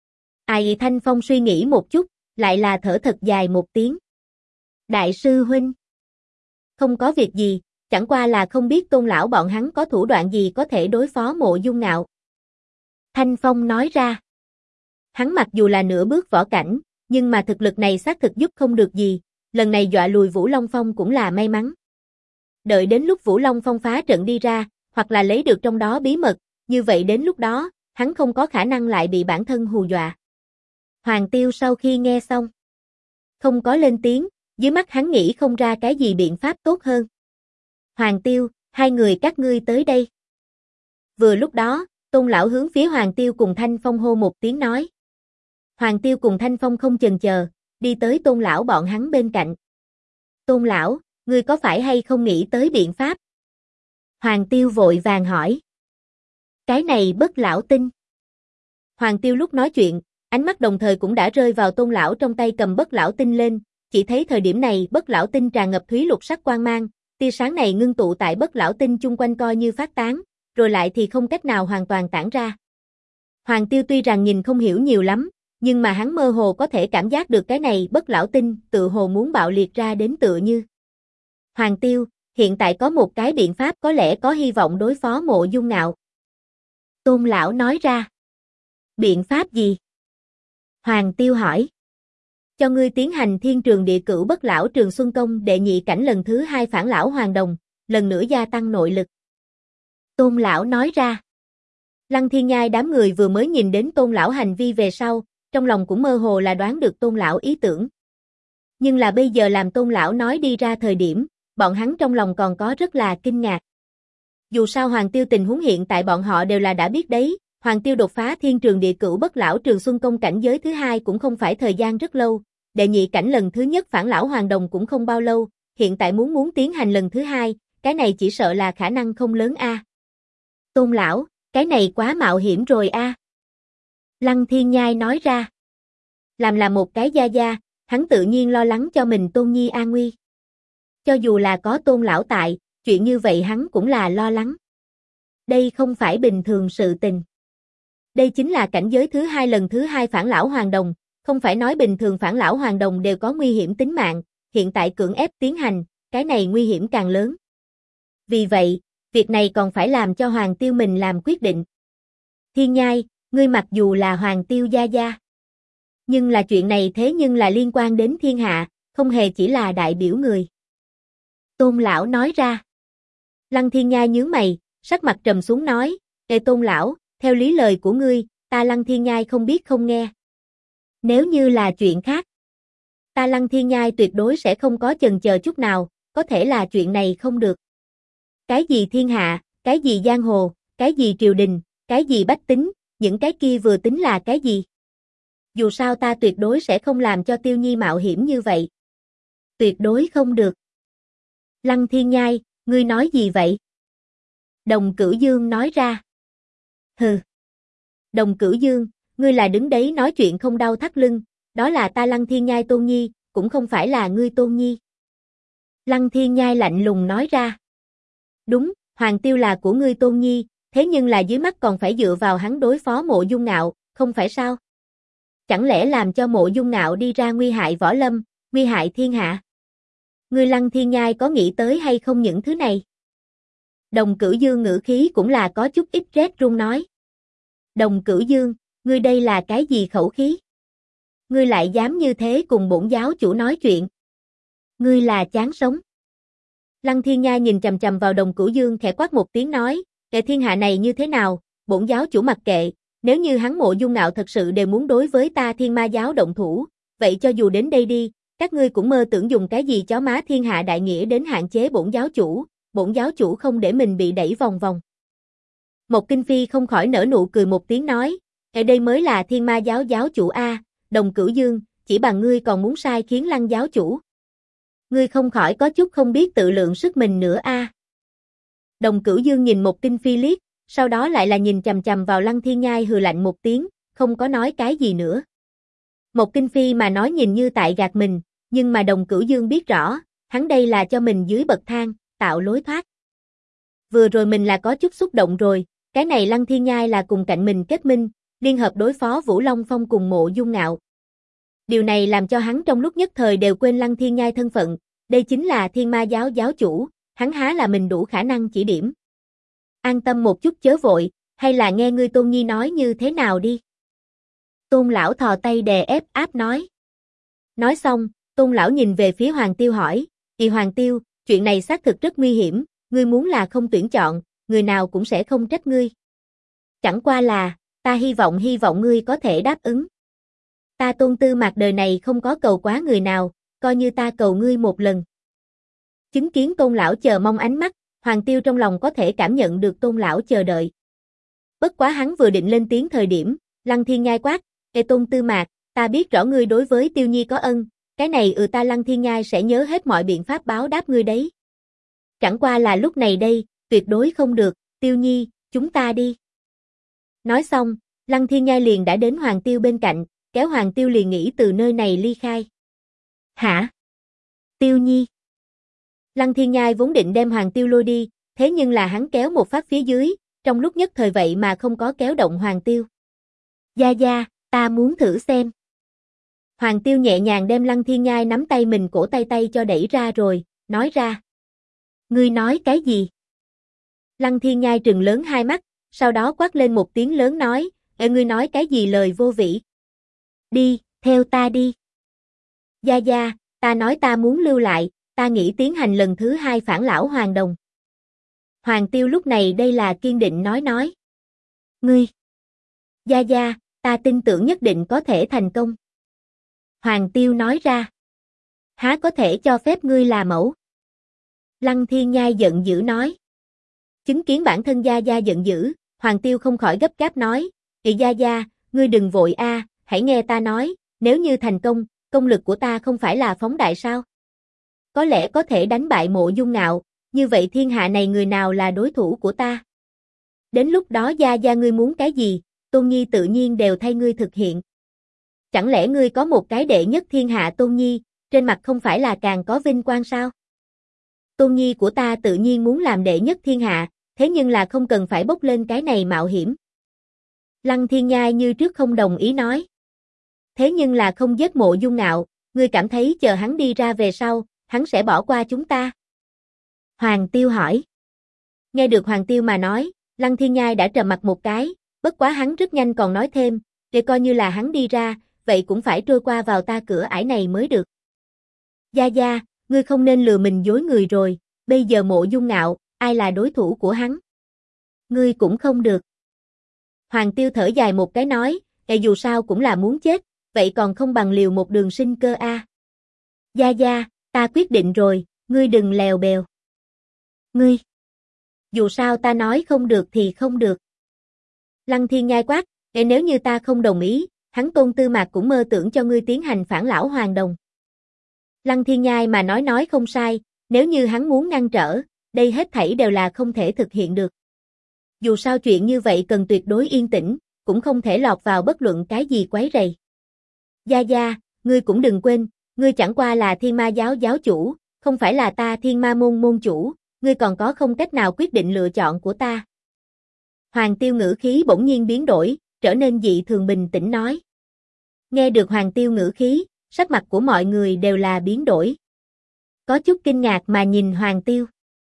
Ai Thanh Phong suy nghĩ một chút, lại là thở thật dài một tiếng. Đại sư huynh. Không có việc gì, chẳng qua là không biết Tôn lão bọn hắn có thủ đoạn gì có thể đối phó Mộ Dung Ngạo. Thanh Phong nói ra. Hắn mặc dù là nửa bước võ cảnh, nhưng mà thực lực này xác thực giúp không được gì, lần này dọa lùi Vũ Long Phong cũng là may mắn. Đợi đến lúc Vũ Long Phong phá trận đi ra, hoặc là lấy được trong đó bí mật, như vậy đến lúc đó, hắn không có khả năng lại bị bản thân hù dọa. Hoàng Tiêu sau khi nghe xong, không có lên tiếng, dưới mắt hắn nghĩ không ra cái gì biện pháp tốt hơn. Hoàng Tiêu, hai người các ngươi tới đây. Vừa lúc đó, Tôn lão hướng phía Hoàng Tiêu cùng Thanh Phong hô một tiếng nói. Hoàng Tiêu cùng Thanh Phong không chần chờ, đi tới Tôn lão bọn hắn bên cạnh. Tôn lão, ngươi có phải hay không nghĩ tới biện pháp? Hoàng Tiêu vội vàng hỏi. Cái này Bất lão tinh. Hoàng Tiêu lúc nói chuyện, ánh mắt đồng thời cũng đã rơi vào Tôn lão trong tay cầm Bất lão tinh lên, chỉ thấy thời điểm này Bất lão tinh tràn ngập thúy lục sắc quang mang, tia sáng này ngưng tụ tại Bất lão tinh chung quanh coi như phát tán, rồi lại thì không cách nào hoàn toàn tản ra. Hoàng Tiêu tuy rằng nhìn không hiểu nhiều lắm, nhưng mà hắn mơ hồ có thể cảm giác được cái này Bất lão tinh tự hồ muốn bạo liệt ra đến tựa như. Hoàng Tiêu, hiện tại có một cái biện pháp có lẽ có hy vọng đối phó Mộ Dung Ngạo. Tôn lão nói ra. Biện pháp gì? Hoàng Tiêu hỏi. Cho ngươi tiến hành Thiên Trường Địa Cửu Bất lão Trường Xuân Công đệ nhị cảnh lần thứ 2 phản lão hoàng đồng, lần nữa gia tăng nội lực. Tôn lão nói ra. Lăng Thiên Nhai đám người vừa mới nhìn đến Tôn lão hành vi về sau, trong lòng cũng mơ hồ là đoán được Tôn lão ý tưởng. Nhưng là bây giờ làm Tôn lão nói đi ra thời điểm, bọn hắn trong lòng còn có rất là kinh ngạc. Dù sao Hoàng Tiêu tình huống hiện tại bọn họ đều là đã biết đấy, Hoàng Tiêu đột phá Thiên Trường Địa Cửu Bất lão Trường Xuân Công cảnh giới thứ 2 cũng không phải thời gian rất lâu, đệ nhị cảnh lần thứ nhất phản lão hoàng đồng cũng không bao lâu, hiện tại muốn tiến hành lần thứ 2, cái này chỉ sợ là khả năng không lớn a. Tôn lão, cái này quá mạo hiểm rồi a. Lăng Thiên Nhai nói ra. Làm là một cái gia gia, hắn tự nhiên lo lắng cho mình Tôn nhi an nguy. Cho dù là có Tôn lão tại, chuyện như vậy hắn cũng là lo lắng. Đây không phải bình thường sự tình. Đây chính là cảnh giới thứ 2 lần thứ 2 phản lão hoàng đồng, không phải nói bình thường phản lão hoàng đồng đều có nguy hiểm tính mạng, hiện tại cưỡng ép tiến hành, cái này nguy hiểm càng lớn. Vì vậy, việc này còn phải làm cho Hoàng Tiêu mình làm quyết định. Thiên Nhai, ngươi mặc dù là Hoàng Tiêu gia gia, nhưng là chuyện này thế nhưng là liên quan đến thiên hạ, không hề chỉ là đại biểu người. Tôn lão nói ra. Lăng Thiên Nhai nhướng mày, sắc mặt trầm xuống nói, Ê Tôn lão, theo lý lời của ngươi, ta Lăng Thiên Nhai không biết không nghe. Nếu như là chuyện khác, ta Lăng Thiên Nhai tuyệt đối sẽ không có chần chờ chút nào, có thể là chuyện này không được. Cái gì thiên hạ, cái gì giang hồ, cái gì triều đình, cái gì bách tính, những cái kia vừa tính là cái gì? Dù sao ta tuyệt đối sẽ không làm cho Tiêu Nhi mạo hiểm như vậy. Tuyệt đối không được. Lăng Thiên Nhai, ngươi nói gì vậy? Đồng Cửu Dương nói ra. Hừ. Đồng Cửu Dương, ngươi là đứng đấy nói chuyện không đau thắt lưng, đó là ta Lăng Thiên Nhai Tôn Nhi, cũng không phải là ngươi Tôn Nhi. Lăng Thiên Nhai lạnh lùng nói ra. Đúng, Hoàng Tiêu là của ngươi Tôn Nhi, thế nhưng là dưới mắt còn phải dựa vào hắn đối phó Mộ Dung Ngạo, không phải sao? Chẳng lẽ làm cho Mộ Dung Ngạo đi ra nguy hại võ lâm, nguy hại thiên hạ? Ngươi Lăng Thiên Nhai có nghĩ tới hay không những thứ này? Đồng Cửu Dương ngữ khí cũng là có chút ít rét run nói. Đồng Cửu Dương, ngươi đây là cái gì khẩu khí? Ngươi lại dám như thế cùng bổn giáo chủ nói chuyện? Ngươi là chán sống. Lăng Thiên Nhai nhìn chằm chằm vào Đồng Cửu Dương khẽ quát một tiếng nói, kệ thiên hạ này như thế nào, bổn giáo chủ mặc kệ, nếu như hắn Mộ Dung Ngạo thật sự đều muốn đối với ta Thiên Ma giáo động thủ, vậy cho dù đến đây đi, các ngươi cũng mơ tưởng dùng cái gì chó má thiên hạ đại nghĩa đến hạn chế bổn giáo chủ không để mình bị đẩy vòng vòng. Một Kinh Phi không khỏi nở nụ cười một tiếng nói, ở đây mới là Thiên Ma giáo giáo chủ a, Đồng Cửu Dương, chỉ bằng ngươi còn muốn sai khiến Lăng giáo chủ. Ngươi không khỏi có chút không biết tự lượng sức mình nữa a. Đồng Cửu Dương nhìn Một Kinh Phi liếc, sau đó lại là nhìn chằm chằm vào Lăng Thiên Nhai hừ lạnh một tiếng, không có nói cái gì nữa. Một Kinh Phi mà nói nhìn như tại gạt mình, nhưng mà Đồng Cửu Dương biết rõ, hắn đây là cho mình dưới bậc thang, tạo lối thoát. Vừa rồi mình là có chút xúc động rồi, cái này Lăng Thiên Nhai là cùng cạnh mình kết minh, liên hợp đối phó Vũ Long Phong cùng Mộ Dung Ngạo. Điều này làm cho hắn trong lúc nhất thời đều quên Lăng Thiên Nhai thân phận, đây chính là Thiên Ma giáo giáo chủ, hắn há là mình đủ khả năng chỉ điểm. An tâm một chút chớ vội, hay là nghe ngươi Tôn Nhi nói như thế nào đi. Tôn lão thò tay đè ép áp nói. Nói xong, Tôn lão nhìn về phía Hoàng Tiêu hỏi, Hoàng Tiêu, chuyện này xác thực rất nguy hiểm, ngươi muốn là không tuyển chọn, người nào cũng sẽ không trách ngươi. Chẳng qua là, ta hy vọng ngươi có thể đáp ứng. Ta Tôn Tư Mạc đời này không có cầu quá người nào, coi như ta cầu ngươi một lần. Chứng kiến Tôn lão chờ mong ánh mắt, Hoàng Tiêu trong lòng có thể cảm nhận được Tôn lão chờ đợi. Bất quá hắn vừa định lên tiếng thời điểm, Lăng Thiên Nhai quát, Tôn Tư Mạc, ta biết rõ ngươi đối với Tiêu Nhi có ân, cái này ta Lăng Thiên Nhai sẽ nhớ hết mọi biện pháp báo đáp ngươi đấy. Chẳng qua là lúc này đây, tuyệt đối không được, Tiêu Nhi, chúng ta đi. Nói xong, Lăng Thiên Nhai liền đã đến Hoàng Tiêu bên cạnh, kéo Hoàng Tiêu liền nghĩ từ nơi này ly khai. Hả? Tiêu Nhi. Lăng Thiên Nhai vốn định đem Hoàng Tiêu lôi đi, thế nhưng là hắn kéo một phát phía dưới, trong lúc nhất thời vậy mà không có kéo động Hoàng Tiêu. Gia Gia, ta muốn thử xem. Hoàng Tiêu nhẹ nhàng đem Lăng Thiên Nhai nắm tay mình cổ tay cho đẩy ra rồi, nói ra. Ngươi nói cái gì? Lăng Thiên Nhai trừng lớn hai mắt, sau đó quát lên một tiếng lớn nói, ngươi nói cái gì lời vô vĩ? Đi, theo ta đi. Gia Gia, ta nói ta muốn lưu lại, ta nghĩ tiến hành lần thứ hai phản lão Hoàng Đồng. Hoàng Tiêu lúc này đây là kiên định nói. Ngươi. Gia Gia, ta tin tưởng nhất định có thể thành công. Hoàng Tiêu nói ra. Há có thể cho phép ngươi là mẫu? Lăng Thiên Nhai giận dữ nói. Chứng kiến bản thân Gia Gia giận dữ, Hoàng Tiêu không khỏi gấp gáp nói, Gia Gia, ngươi đừng vội a, hãy nghe ta nói, nếu như thành công, công lực của ta không phải là phóng đại sao? Có lẽ có thể đánh bại Mộ Dung Ngạo, như vậy thiên hạ này người nào là đối thủ của ta? Đến lúc đó Gia Gia ngươi muốn cái gì, Tôn Nhi tự nhiên đều thay ngươi thực hiện. Chẳng lẽ ngươi có một cái đệ nhất thiên hạ Tôn Nhi, trên mặt không phải là càng có vinh quang sao? Tôn Nhi của ta tự nhiên muốn làm đệ nhất thiên hạ, thế nhưng là không cần phải bốc lên cái này mạo hiểm. Lăng Thiên Nhai như trước không đồng ý nói. Thế nhưng là không giết Mộ Dung Ngạo, ngươi cảm thấy chờ hắn đi ra về sau, hắn sẽ bỏ qua chúng ta? Hoàng Tiêu hỏi. Nghe được Hoàng Tiêu mà nói, Lăng Thiên Nhai đã trầm mặt một cái, bất quá hắn rất nhanh còn nói thêm, để coi như là hắn đi ra, vậy cũng phải trôi qua vào ta cửa ải này mới được. Gia Gia, ngươi không nên lừa mình dối người rồi, bây giờ Mộ Dung Ngạo, ai là đối thủ của hắn? Ngươi cũng không được. Hoàng Tiêu thở dài một cái nói, dù sao cũng là muốn chết, vậy còn không bằng liều một đường sinh cơ a. Gia Gia, ta quyết định rồi, ngươi đừng lèo bèo. Ngươi. Dù sao ta nói không được thì không được. Lăng Thiên Nhai quát, nếu như ta không đồng ý, hắn Tôn Tư Mạc cũng mơ tưởng cho ngươi tiến hành phản lão Hoàng Đồng. Lăng Thiên Nhai mà nói không sai, nếu như hắn muốn ngăn trở, đây hết thảy đều là không thể thực hiện được. Dù sao chuyện như vậy cần tuyệt đối yên tĩnh, cũng không thể lọt vào bất luận cái gì quấy rầy. Gia Gia, ngươi cũng đừng quên, ngươi chẳng qua là Thiên Ma giáo giáo chủ, không phải là ta Thiên Ma môn môn chủ, ngươi còn có không cách nào quyết định lựa chọn của ta. Hoàng Tiêu ngữ khí bỗng nhiên biến đổi, trở nên dị thường bình tĩnh nói. Nghe được Hoàng Tiêu ngữ khí, sắc mặt của mọi người đều là biến đổi. Có chút kinh ngạc mà nhìn Hoàng Tiêu.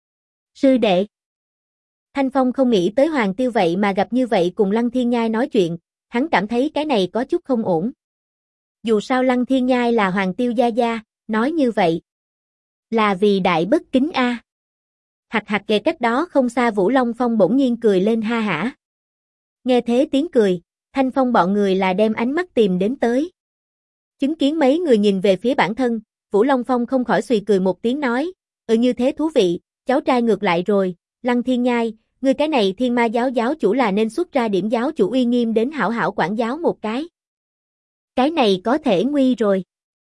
Sư đệ. Thanh Phong không nghĩ tới Hoàng Tiêu vậy mà gặp như vậy cùng Lăng Thiên Nhai nói chuyện, hắn cảm thấy cái này có chút không ổn. Dù sao Lăng Thiên Nhai là Hoàng Tiêu gia gia, nói như vậy là vì đại bất kính a. Hạc hạc kề cách đó không xa Vũ Long Phong bỗng nhiên cười lên ha hả. Nghe thế tiếng cười, Thanh Phong bọn người là đem ánh mắt tìm đến tới. Chứng kiến mấy người nhìn về phía bản thân, Vũ Long Phong không khỏi xùy cười một tiếng nói, như thế thú vị, cháu trai ngược lại rồi, Lăng Thiên Nhai, ngươi cái này Thiên Ma giáo giáo chủ là nên xuất ra điểm giáo chủ uy nghiêm đến hảo hảo quản giáo một cái. Cái này có thể nguy rồi.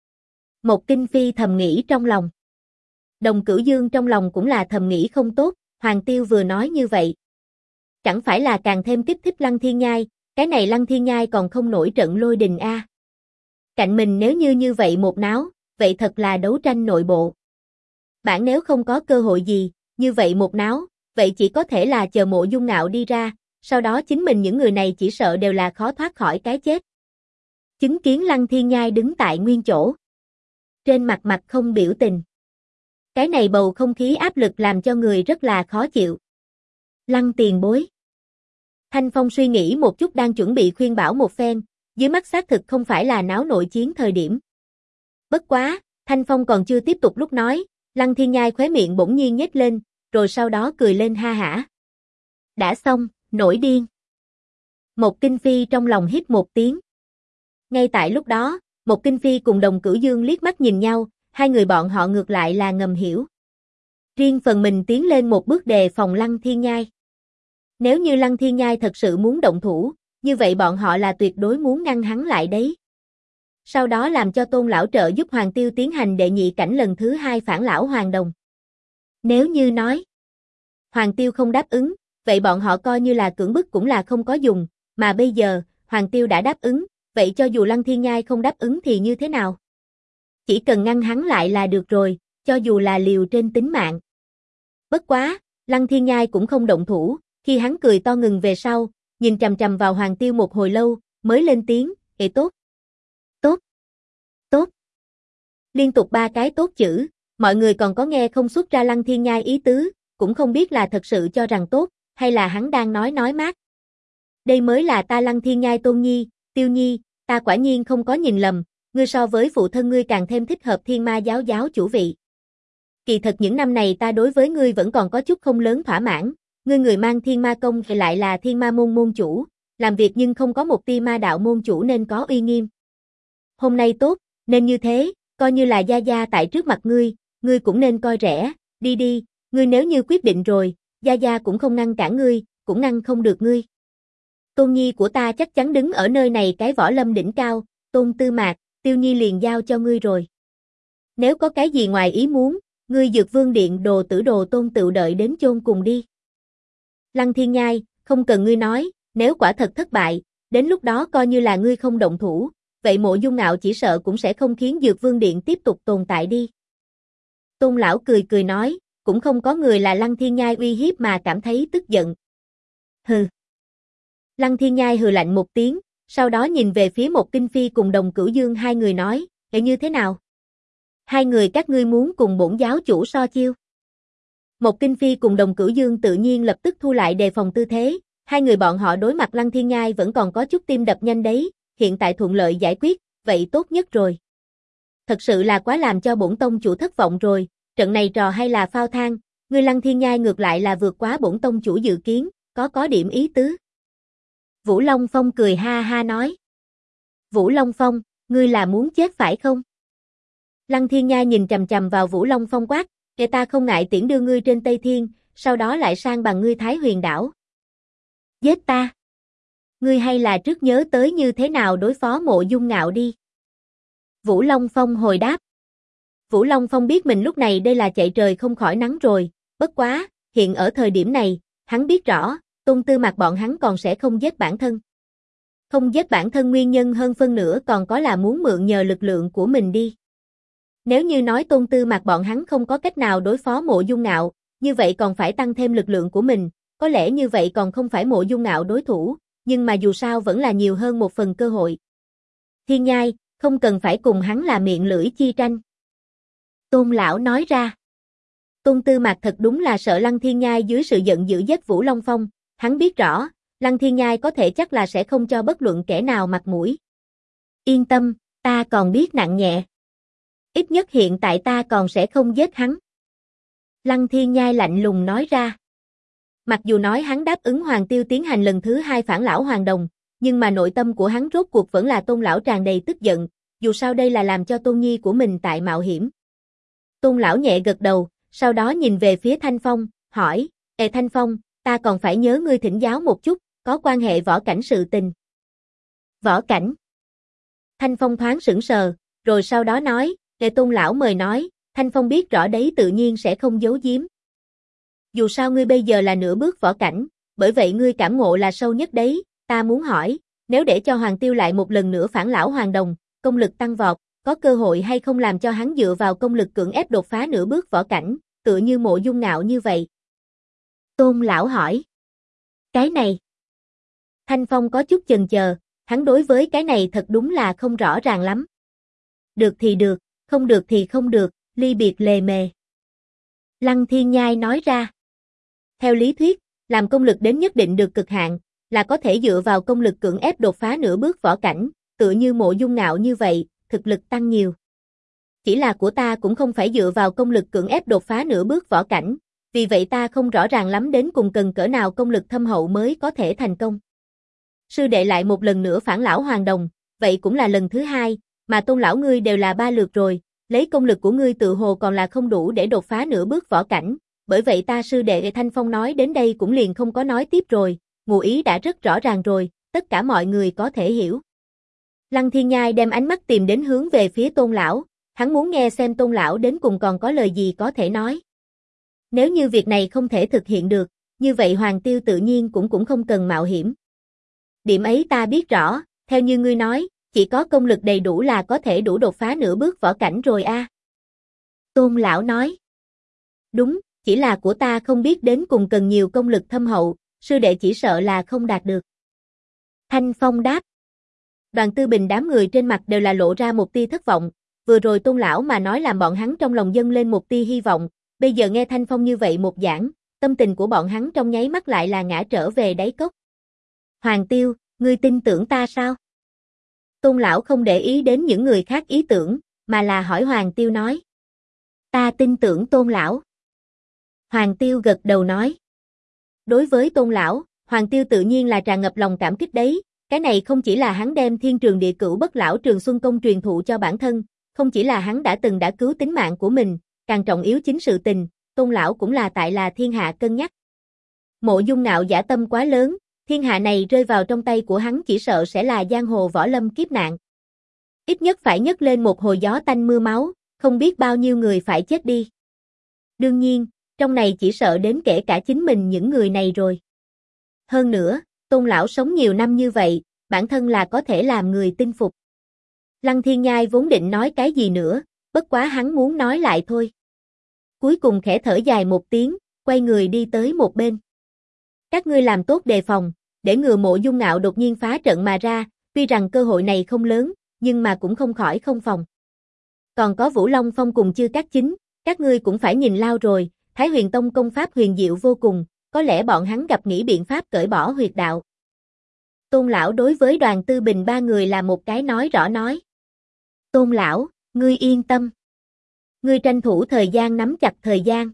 Một Kinh Phi thầm nghĩ trong lòng. Đồng Cửu Dương trong lòng cũng là thầm nghĩ không tốt, Hoàng Tiêu vừa nói như vậy. Chẳng phải là càng thêm kích thích Lăng Thiên Nhai, cái này Lăng Thiên Nhai còn không nổi trận lôi đình a. Cạnh mình nếu như vậy một náo, vậy thật là đấu tranh nội bộ. Bản nếu không có cơ hội gì, như vậy một náo, vậy chỉ có thể là chờ Mộ Dung Ngạo đi ra, sau đó chính mình những người này chỉ sợ đều là khó thoát khỏi cái chết. Chứng kiến Lăng Thiên Nhai đứng tại nguyên chỗ. Trên mặt mặt không biểu tình. Cái này bầu không khí áp lực làm cho người rất là khó chịu. Lăng tiền bối. Thanh Phong suy nghĩ một chút đang chuẩn bị khuyên bảo một phen, dưới mắt xác thực không phải là náo nội chiến thời điểm. Bất quá, Thanh Phong còn chưa tiếp tục lúc nói, Lăng Thiên Nhai khóe miệng bỗng nhiên nhếch lên, rồi sau đó cười lên ha hả. Đã xong, nổi điên. Một Kinh Phi trong lòng hít một tiếng. Ngay tại lúc đó, Một Kinh Phi cùng Đồng Cửu Dương liếc mắt nhìn nhau, hai người bọn họ ngược lại là ngầm hiểu. Riêng phần mình tiến lên một bước đề phòng Lăng Thiên Nhai. Nếu như Lăng Thiên Nhai thật sự muốn động thủ, như vậy bọn họ là tuyệt đối muốn ngăn hắn lại đấy. Sau đó làm cho Tôn lão trợ giúp Hoàng Tiêu tiến hành đệ nhị cảnh lần thứ 2 phản lão Hoàng Đồng. Nếu như nói Hoàng Tiêu không đáp ứng, vậy bọn họ coi như là cưỡng bức cũng là không có dùng, mà bây giờ, Hoàng Tiêu đã đáp ứng, vậy cho dù Lăng Thiên Nhai không đáp ứng thì như thế nào? Chỉ cần ngăn hắn lại là được rồi, cho dù là liều trên tính mạng. Bất quá, Lăng Thiên Nhai cũng không động thủ, khi hắn cười to ngừng về sau, nhìn chằm chằm vào Hoàng Tiêu một hồi lâu, mới lên tiếng, tốt. Tốt. Tốt. Liên tục 3 cái tốt chữ, mọi người còn có nghe không xuất ra Lăng Thiên Nhai ý tứ, cũng không biết là thật sự cho rằng tốt, hay là hắn đang nói mát. Đây mới là ta Lăng Thiên Nhai Tôn Nhi, Tiêu Nhi, ta quả nhiên không có nhìn lầm, ngươi so với phụ thân ngươi càng thêm thích hợp Thiên Ma giáo giáo chủ vị. Kỳ thật những năm này ta đối với ngươi vẫn còn có chút không lớn thỏa mãn, ngươi người mang Thiên Ma công thì lại là Thiên Ma môn môn chủ, làm việc nhưng không có một tia ma đạo môn chủ nên có uy nghiêm. Hôm nay tốt, nên như thế, coi như là gia gia tại trước mặt ngươi cũng nên coi rẻ, đi, ngươi nếu như quyết định rồi, gia gia cũng không ngăn cản ngươi, cũng ngăn không được ngươi. Tôn Nhi của ta chắc chắn đứng ở nơi này cái võ lâm đỉnh cao, Tôn Tư Mạc, Tiêu Nhi liền giao cho ngươi rồi. Nếu có cái gì ngoài ý muốn, ngươi Dược Vương Điện đồ tử đồ Tôn tự đợi đến chôn cùng đi. Lăng Thiên Nhai, không cần ngươi nói, nếu quả thật thất bại, đến lúc đó coi như là ngươi không động thủ, vậy Mộ Dung Ngạo chỉ sợ cũng sẽ không khiến Dược Vương Điện tiếp tục tồn tại đi. Tôn lão cười nói, cũng không có người là Lăng Thiên Nhai uy hiếp mà cảm thấy tức giận. Hừ. Lăng Thiên Nhai hừ lạnh một tiếng, sau đó nhìn về phía Một Kinh Phi cùng Đồng Cửu Dương hai người nói, như thế nào? Hai người các ngươi muốn cùng bổn giáo chủ so chiêu. Một Kinh Phi cùng Đồng Cửu Dương tự nhiên lập tức thu lại đề phòng tư thế, hai người bọn họ đối mặt Lăng Thiên Nhai vẫn còn có chút tim đập nhanh đấy, hiện tại thuận lợi giải quyết, vậy tốt nhất rồi. Thật sự là quá làm cho bổn tông chủ thất vọng rồi, trận này trò hay là phao thang, ngươi Lăng Thiên Nhai ngược lại là vượt quá bổn tông chủ dự kiến, có điểm ý tứ. Vũ Long Phong cười ha ha nói. Vũ Long Phong, ngươi là muốn chết phải không? Lăng Thiên Nhai nhìn chằm chằm vào Vũ Long Phong quát, kẻ ta không ngại tiễn đưa ngươi trên Tây Thiên, sau đó lại sang bằng ngươi Thái Huyền đảo. Giết ta! Ngươi hay là trước nhớ tới như thế nào đối phó Mộ Dung Ngạo đi. Vũ Long Phong hồi đáp. Vũ Long Phong biết mình lúc này đây là chạy trời không khỏi nắng rồi, bất quá, hiện ở thời điểm này, hắn biết rõ, Tôn Tư Mạc bọn hắn còn sẽ không giết bản thân. Không giết bản thân nguyên nhân hơn phân nửa còn có là muốn mượn nhờ lực lượng của mình đi. Nếu như nói Tôn Tư Mạc bọn hắn không có cách nào đối phó Mộ Dung Ngạo, như vậy còn phải tăng thêm lực lượng của mình, có lẽ như vậy còn không phải Mộ Dung Ngạo đối thủ, nhưng mà dù sao vẫn là nhiều hơn một phần cơ hội. Thiên Nhai, không cần phải cùng hắn là miệng lưỡi chi tranh. Tôn lão nói ra. Tôn Tư Mạc thật đúng là sợ Lăng Thiên Nhai dưới sự giận dữ giết Vũ Long Phong, hắn biết rõ, Lăng Thiên Nhai có thể chắc là sẽ không cho bất luận kẻ nào mặt mũi. Yên tâm, ta còn biết nặng nhẹ. Ít nhất hiện tại ta còn sẽ không giết hắn. Lăng Thiên Nhai lạnh lùng nói ra. Mặc dù nói hắn đáp ứng Hoàng Tiêu tiến hành lần thứ 2 phản lão Hoàng Đồng, nhưng mà nội tâm của hắn rốt cuộc vẫn là Tôn lão tràn đầy tức giận, dù sao đây là làm cho Tôn Nhi của mình tại mạo hiểm. Tôn lão nhẹ gật đầu, sau đó nhìn về phía Thanh Phong, hỏi, Thanh Phong, ta còn phải nhớ ngươi thỉnh giáo một chút, có quan hệ võ cảnh sự tình. Võ cảnh. Thanh Phong thoáng sững sờ, rồi sau đó nói, Tôn lão mời nói, Thanh Phong biết rõ đấy tự nhiên sẽ không giấu giếm. Dù sao ngươi bây giờ là nửa bước võ cảnh, bởi vậy ngươi cảm ngộ là sâu nhất đấy, ta muốn hỏi, nếu để cho Hoàng Tiêu lại một lần nữa phản lão Hoàng Đồng, công lực tăng vọt, có cơ hội hay không làm cho hắn dựa vào công lực cưỡng ép đột phá nửa bước võ cảnh, tựa như Mộ Dung Ngạo như vậy? Tôn lão hỏi. Cái này. Thanh Phong có chút chần chờ, hắn đối với cái này thật đúng là không rõ ràng lắm. Được thì được, không được thì không được, ly biệt lề mề. Lăng Thiên Nhai nói ra. Theo lý thuyết, làm công lực đến nhất định được cực hạn, là có thể dựa vào công lực cưỡng ép đột phá nửa bước võ cảnh, tựa như Mộ Dung Ngạo như vậy, thực lực tăng nhiều. Chỉ là của ta cũng không phải dựa vào công lực cưỡng ép đột phá nửa bước võ cảnh, vì vậy ta không rõ ràng lắm đến cùng cần cỡ nào công lực thâm hậu mới có thể thành công. Sư đệ lại một lần nữa phản lão Hoàng Đồng, vậy cũng là lần thứ 2, mà Tôn lão ngươi đều là 3 lượt rồi, lấy công lực của ngươi tự hồ còn là không đủ để đột phá nửa bước võ cảnh, bởi vậy ta sư đệ Thanh Phong nói đến đây cũng liền không có nói tiếp rồi, ngụ ý đã rất rõ ràng rồi, tất cả mọi người có thể hiểu. Lăng Thiên Nhai đem ánh mắt tìm đến hướng về phía Tôn lão, hắn muốn nghe xem Tôn lão đến cùng còn có lời gì có thể nói. Nếu như việc này không thể thực hiện được, như vậy Hoàng Tiêu tự nhiên cũng không cần mạo hiểm. Điểm ấy ta biết rõ, theo như ngươi nói, chỉ có công lực đầy đủ là có thể đủ đột phá nửa bước võ cảnh rồi a. Tôn lão nói. Đúng, chỉ là của ta không biết đến cùng cần nhiều công lực thâm hậu, sư đệ chỉ sợ là không đạt được. Thanh Phong đáp. Đoàn Tư Bình đám người trên mặt đều là lộ ra một tia thất vọng, vừa rồi Tôn lão mà nói làm bọn hắn trong lòng dâng lên một tia hy vọng, bây giờ nghe Thanh Phong như vậy một giảng, tâm tình của bọn hắn trong nháy mắt lại là ngã trở về đáy cốc. Hoàng Tiêu, ngươi tin tưởng ta sao? Tôn lão không để ý đến những người khác ý tưởng, mà là hỏi Hoàng Tiêu nói. Ta tin tưởng Tôn lão. Hoàng Tiêu gật đầu nói. Đối với Tôn lão, Hoàng Tiêu tự nhiên là tràn ngập lòng cảm kích đấy, cái này không chỉ là hắn đem Thiên Trường Địa Cửu Bất Lão Trường Xuân Công truyền thụ cho bản thân, không chỉ là hắn đã cứu tính mạng của mình, càng trọng yếu chính sự tình, Tôn lão cũng là tại là thiên hạ cân nhắc. Mộ Dung Ngạo dã tâm quá lớn, thiên hạ này rơi vào trong tay của hắn chỉ sợ sẽ là giang hồ võ lâm kiếp nạn. Ít nhất phải nhấc lên một hồi gió tanh mưa máu, không biết bao nhiêu người phải chết đi. Đương nhiên, trong này chỉ sợ đến kể cả chính mình những người này rồi. Hơn nữa, Tôn lão sống nhiều năm như vậy, bản thân là có thể làm người tin phục. Lăng Thiên Nhai vốn định nói cái gì nữa, bất quá hắn muốn nói lại thôi. Cuối cùng khẽ thở dài một tiếng, quay người đi tới một bên. Các ngươi làm tốt đề phòng, để ngừa Mộ Dung Ngạo đột nhiên phá trận mà ra, tuy rằng cơ hội này không lớn, nhưng mà cũng không khỏi không phòng. Còn có Vũ Long Phong cùng Chư Cát Chính, các ngươi cũng phải nhìn lao rồi, Thái Huyền Tông công pháp huyền diệu vô cùng, có lẽ bọn hắn gặp nghĩ biện pháp cởi bỏ huyệt đạo. Tôn lão đối với Đoàn Tư Bình 3 người là một cái nói rõ nói. Tôn lão, ngươi yên tâm. Ngươi tranh thủ thời gian nắm chặt thời gian.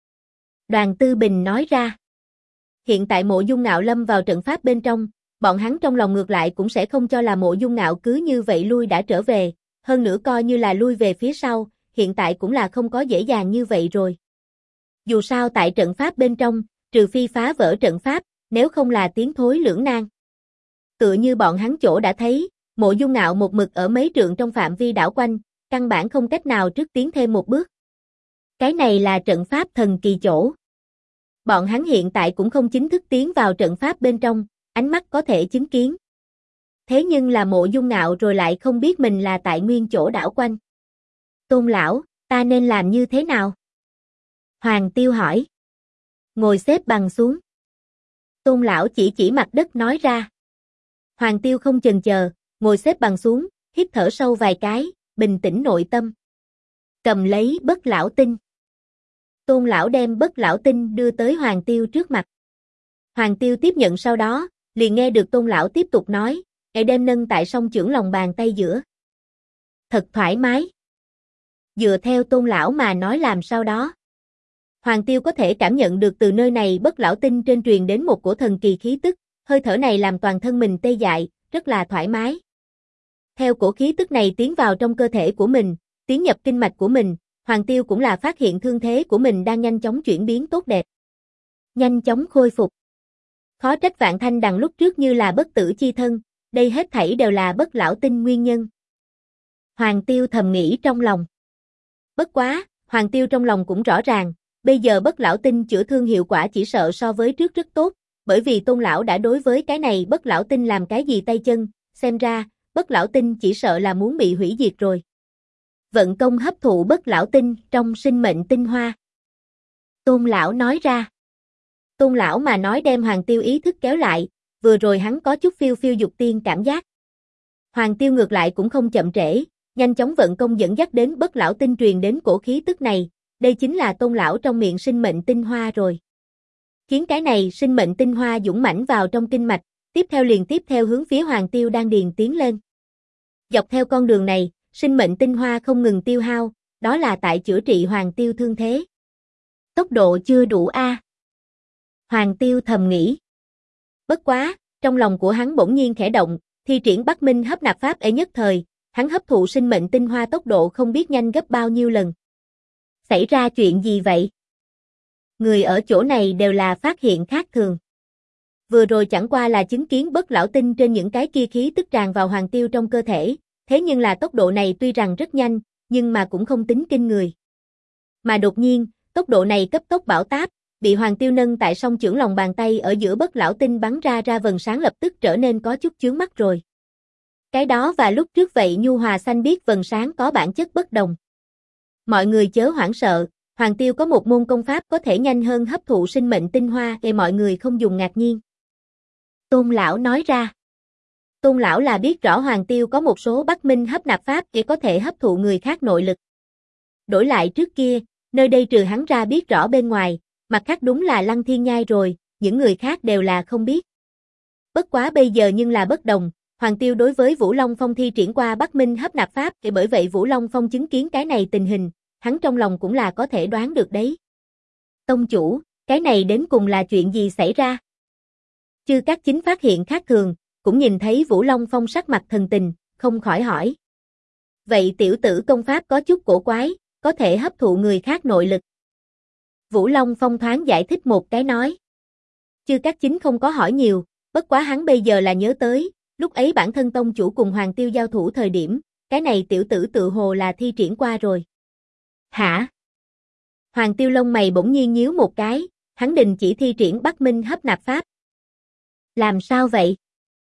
Đoàn Tư Bình nói ra. Hiện tại Mộ Dung Ngạo lâm vào trận pháp bên trong, bọn hắn trong lòng ngược lại cũng sẽ không cho là Mộ Dung Ngạo cứ như vậy lui đã trở về, hơn nữa coi như là lui về phía sau, hiện tại cũng là không có dễ dàng như vậy rồi. Dù sao tại trận pháp bên trong, trừ phi phá vỡ trận pháp, nếu không là tiến thối lưỡng nan. Tựa như bọn hắn chỗ đã thấy, Mộ Dung Ngạo một mực ở mấy trượng trong phạm vi đảo quanh, căn bản không cách nào trước tiến thêm một bước. Cái này là trận pháp thần kỳ chỗ. Bọn hắn hiện tại cũng không chính thức tiến vào trận pháp bên trong, ánh mắt có thể chứng kiến. Thế nhưng là Mộ Dung Ngạo rồi lại không biết mình là tại nguyên chỗ đảo quanh. Tôn lão, ta nên làm như thế nào? Hoàng Tiêu hỏi. Ngồi xếp bằng xuống. Tôn lão chỉ chỉ mặt đất nói ra. Hoàng Tiêu không chần chờ, ngồi xếp bằng xuống, hít thở sâu vài cái, bình tĩnh nội tâm. Cầm lấy bất lão tinh. Tôn lão đem bất lão tinh đưa tới Hoàng Tiêu trước mặt. Hoàng Tiêu tiếp nhận sau đó, liền nghe được Tôn lão tiếp tục nói, "Hãy đem nâng tại song chưởng lòng bàn tay giữa." Thật thoải mái. Dựa theo Tôn lão mà nói làm sau đó. Hoàng Tiêu có thể cảm nhận được từ nơi này bất lão tinh trên truyền đến một cổ thần kỳ khí tức, hơi thở này làm toàn thân mình tê dại, rất là thoải mái. Theo cổ khí tức này tiến vào trong cơ thể của mình, tiến nhập kinh mạch của mình, Hoàng Tiêu cũng là phát hiện thương thế của mình đang nhanh chóng chuyển biến tốt đẹp. Nhanh chóng khôi phục. Khó trách Vạn Thanh Đằng lúc trước như là bất tử chi thân, đây hết thảy đều là bất lão tinh nguyên nhân. Hoàng Tiêu thầm nghĩ trong lòng. Bất quá, Hoàng Tiêu trong lòng cũng rõ ràng, bây giờ bất lão tinh chữa thương hiệu quả chỉ sợ so với trước rất tốt, bởi vì Tôn lão đã đối với cái này bất lão tinh làm cái gì tay chân, xem ra, bất lão tinh chỉ sợ là muốn bị hủy diệt rồi. Vận công hấp thụ bất lão tinh trong sinh mệnh tinh hoa. Tôn lão nói ra. Tôn lão mà nói đem Hoàng Tiêu ý thức kéo lại, vừa rồi hắn có chút phiêu phiêu dục tiên cảm giác. Hoàng Tiêu ngược lại cũng không chậm trễ, nhanh chóng vận công dẫn dắt đến bất lão tinh truyền đến cổ khí tức này, đây chính là Tôn lão trong miệng sinh mệnh tinh hoa rồi. Khiến cái này sinh mệnh tinh hoa dũng mãnh vào trong kinh mạch, tiếp theo hướng phía Hoàng Tiêu đang điền tiến lên. Dọc theo con đường này, sinh mệnh tinh hoa không ngừng tiêu hao, đó là tại chữa trị Hoàng Tiêu thương thế. Tốc độ chưa đủ a. Hoàng Tiêu thầm nghĩ. Bất quá, trong lòng của hắn bỗng nhiên khẽ động, thi triển Bắc Minh hấp nạp pháp nhất thời, hắn hấp thụ sinh mệnh tinh hoa tốc độ không biết nhanh gấp bao nhiêu lần. Xảy ra chuyện gì vậy? Người ở chỗ này đều là phát hiện khác thường. Vừa rồi chẳng qua là chứng kiến bất lão tinh trên những cái kia khí tức tràn vào Hoàng Tiêu trong cơ thể, thế nhưng là tốc độ này tuy rằng rất nhanh, nhưng mà cũng không tính kinh người. Mà đột nhiên, tốc độ này cấp tốc bão táp, bị Hoàng Tiêu nâng tại song chưởng lòng bàn tay ở giữa bất lão tinh bắn ra vầng sáng lập tức trở nên có chút chướng mắt rồi. Cái đó và lúc trước vậy nhu hòa xanh biếc vầng sáng có bản chất bất đồng. Mọi người chớ hoảng sợ, Hoàng Tiêu có một môn công pháp có thể nhanh hơn hấp thụ sinh mệnh tinh hoa, để mọi người không dùng ngạc nhiên. Tôn lão nói ra. Tôn lão là biết rõ Hoàng Tiêu có một số Bắc Minh hấp nạp pháp để có thể hấp thụ người khác nội lực. Đổi lại trước kia, nơi đây trừ hắn ra biết rõ bên ngoài, mặt khác đúng là Lăng Thiên Nhai rồi, những người khác đều là không biết. Bất quá bây giờ nhưng là bất đồng, Hoàng Tiêu đối với Vũ Long Phong thi triển qua Bắc Minh hấp nạp pháp, để bởi vậy Vũ Long Phong chứng kiến cái này tình hình, hắn trong lòng cũng là có thể đoán được đấy. Tông chủ, cái này đến cùng là chuyện gì xảy ra? Chư Cát Chính phát hiện khác thường, cũng nhìn thấy Vũ Long Phong sắc mặt thần tình, không khỏi hỏi. Vậy tiểu tử công pháp có chút cổ quái, có thể hấp thụ người khác nội lực. Vũ Long Phong thoáng giải thích một cái nói. Chư Cát Chính không có hỏi nhiều, bất quá hắn bây giờ là nhớ tới, lúc ấy bản thân tông chủ cùng Hoàng Tiêu giao thủ thời điểm, cái này tiểu tử tự hồ là thi triển qua rồi. Hả? Hoàng Tiêu lông mày bỗng nhiên nhíu một cái, hắn đình chỉ thi triển Bắc Minh hấp nạp pháp. Làm sao vậy?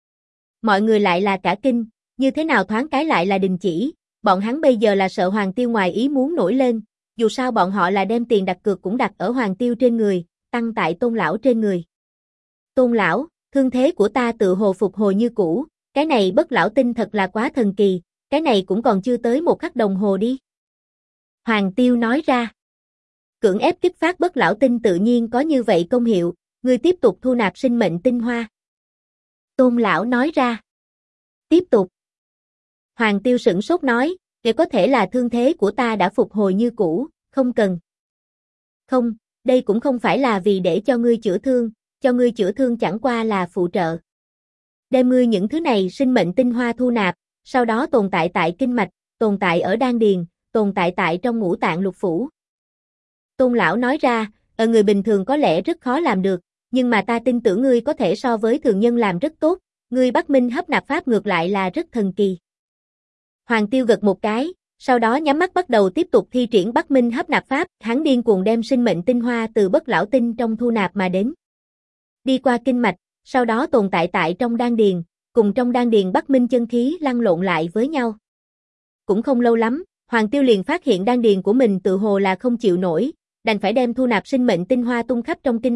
Mọi người lại là cả kinh, như thế nào thoáng cái lại là đình chỉ, bọn hắn bây giờ là sợ Hoàng Tiêu ngoài ý muốn nổi lên, dù sao bọn họ là đem tiền đặt cược cũng đặt ở Hoàng Tiêu trên người, tăng tại Tôn lão trên người. Tôn lão, thương thế của ta tự hồ phục hồi như cũ, cái này bất lão tinh thật là quá thần kỳ, cái này cũng còn chưa tới một khắc đồng hồ đi. Hoàng Tiêu nói ra. Cưỡng ép kích phát bất lão tinh tự nhiên có như vậy công hiệu, ngươi tiếp tục thu nạp sinh mệnh tinh hoa. Tôn lão nói ra. Tiếp tục. Hoàng Tiêu sửng sốt nói, để có thể là thương thế của ta đã phục hồi như cũ, không cần. Không, đây cũng không phải là vì để cho ngươi chữa thương, cho ngươi chữa thương chẳng qua là phụ trợ. Đem ngươi những thứ này sinh mệnh tinh hoa thu nạp, sau đó tồn tại tại kinh mạch, tồn tại ở đan điền, tồn tại tại trong ngũ tạng lục phủ. Tôn lão nói ra, ở người bình thường có lẽ rất khó làm được, nhưng mà ta tin tưởng ngươi có thể so với thường nhân làm rất tốt, ngươi Bắc Minh hấp nạp pháp ngược lại là rất thần kỳ. Hoàng Tiêu gật một cái, sau đó nhắm mắt bắt đầu tiếp tục thi triển Bắc Minh hấp nạp pháp, hắn điên cuồng đem sinh mệnh tinh hoa từ bất lão tinh trong thu nạp mà đến. Đi qua kinh mạch, sau đó tồn tại tại trong đan điền, cùng trong đan điền Bắc Minh chân khí lăn lộn lại với nhau. Cũng không lâu lắm, Hoàng Tiêu liền phát hiện đan điền của mình tự hồ là không chịu nổi, đành phải đem thu nạp sinh mệnh tinh hoa tung khắp trong kinh mạch,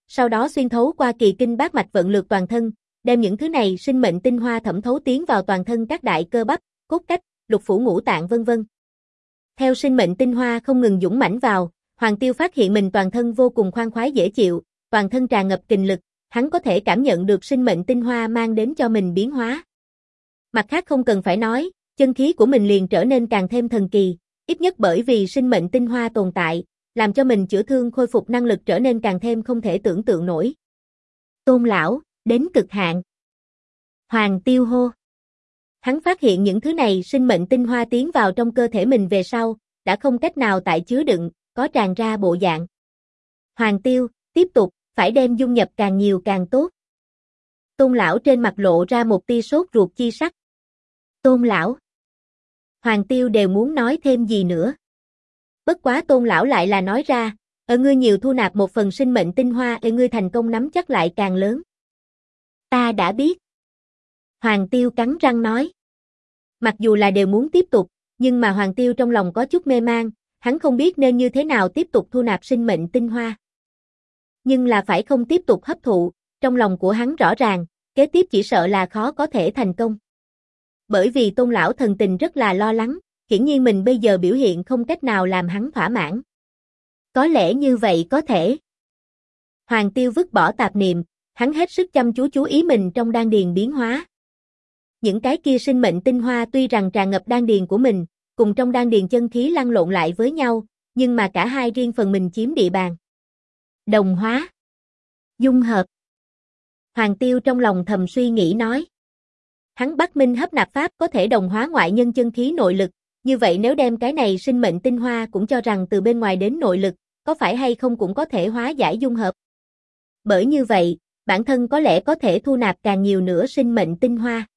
sau đó xuyên thấu qua kỳ kinh bát mạch vận lược toàn thân, đem những thứ này sinh mệnh tinh hoa thẩm thấu tiến vào toàn thân các đại cơ bắp, cốt cách, lục phủ ngũ tạng vân vân. Theo sinh mệnh tinh hoa không ngừng dũng mãnh vào, Hoàng Tiêu phát hiện mình toàn thân vô cùng khoan khoái dễ chịu, toàn thân tràn ngập kình lực, hắn có thể cảm nhận được sinh mệnh tinh hoa mang đến cho mình biến hóa. Mặt khác không cần phải nói, chân khí của mình liền trở nên càng thêm thần kỳ, ít nhất bởi vì sinh mệnh tinh hoa tồn tại, làm cho mình chữa thương khôi phục năng lực trở nên càng thêm không thể tưởng tượng nổi. Tôn lão, đến cực hạn. Hoàng Tiêu hô. Hắn phát hiện những thứ này sinh mệnh tinh hoa tiến vào trong cơ thể mình về sau, đã không cách nào tại chứa đựng, có tràn ra bộ dạng. Hoàng Tiêu, tiếp tục, phải đem dung nhập càng nhiều càng tốt. Tôn lão trên mặt lộ ra một tia sốt ruột chi sắc. Tôn lão. Hoàng Tiêu đều muốn nói thêm gì nữa. Bất quá Tôn lão lại là nói ra, ngươi nhiều thu nạp một phần sinh mệnh tinh hoa, ngươi thành công nắm chắc lại càng lớn. Ta đã biết. Hoàng Tiêu cắn răng nói. Mặc dù là đều muốn tiếp tục, nhưng mà Hoàng Tiêu trong lòng có chút mê mang, hắn không biết nên như thế nào tiếp tục thu nạp sinh mệnh tinh hoa. Nhưng là phải không tiếp tục hấp thụ, trong lòng của hắn rõ ràng, kế tiếp chỉ sợ là khó có thể thành công. Bởi vì Tôn lão thần tình rất là lo lắng, hiển nhiên mình bây giờ biểu hiện không cách nào làm hắn thỏa mãn. Có lẽ như vậy có thể. Hoàng Tiêu vứt bỏ tạp niệm, hắn hết sức chăm chú ý mình trong đan điền biến hóa. Những cái kia sinh mệnh tinh hoa tuy rằng tràn ngập đan điền của mình, cùng trong đan điền chân khí lăn lộn lại với nhau, nhưng mà cả hai riêng phần mình chiếm địa bàn. Đồng hóa. Dung hợp. Hoàng Tiêu trong lòng thầm suy nghĩ nói. Hắn Bắc Minh hấp nạp pháp có thể đồng hóa ngoại nhân chân khí nội lực, như vậy nếu đem cái này sinh mệnh tinh hoa cũng cho rằng từ bên ngoài đến nội lực, có phải hay không cũng có thể hóa giải dung hợp. Bởi như vậy, bản thân có lẽ có thể thu nạp càng nhiều nữa sinh mệnh tinh hoa.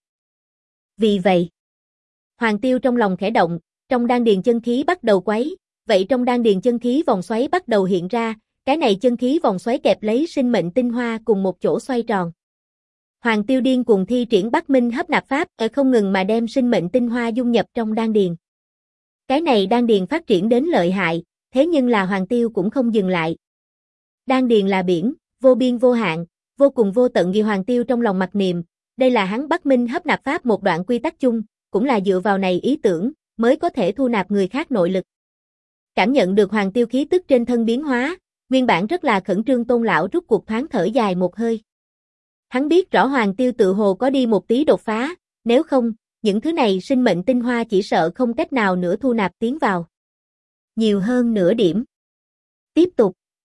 Vì vậy, Hoàng Tiêu trong lòng khẽ động, trong đan điền chân khí bắt đầu quấy, vậy trong đan điền chân khí vòng xoáy bắt đầu hiện ra, cái này chân khí vòng xoáy kẹp lấy sinh mệnh tinh hoa cùng một chỗ xoay tròn. Hoàng Tiêu điên cuồng thi triển Bắc Minh hấp nạp pháp, không ngừng mà đem sinh mệnh tinh hoa dung nhập trong đan điền. Cái này đan điền phát triển đến lợi hại, thế nhưng là Hoàng Tiêu cũng không dừng lại. Đan điền là biển, vô biên vô hạn, vô cùng vô tận vì Hoàng Tiêu trong lòng mặc niệm, đây là hắn Bắc Minh hấp nạp pháp một đoạn quy tắc chung, cũng là dựa vào này ý tưởng, mới có thể thu nạp người khác nội lực. Cảm nhận được Hoàng Tiêu khí tức trên thân biến hóa, nguyên bản rất là khẩn trương Tôn lão rút cuộc thoáng thở dài một hơi. Hắn biết rõ Hoàng Tiêu tự hồ có đi một tí đột phá, nếu không, những thứ này sinh mệnh tinh hoa chỉ sợ không cách nào nữa thu nạp tiến vào. Nhiều hơn nửa điểm. Tiếp tục.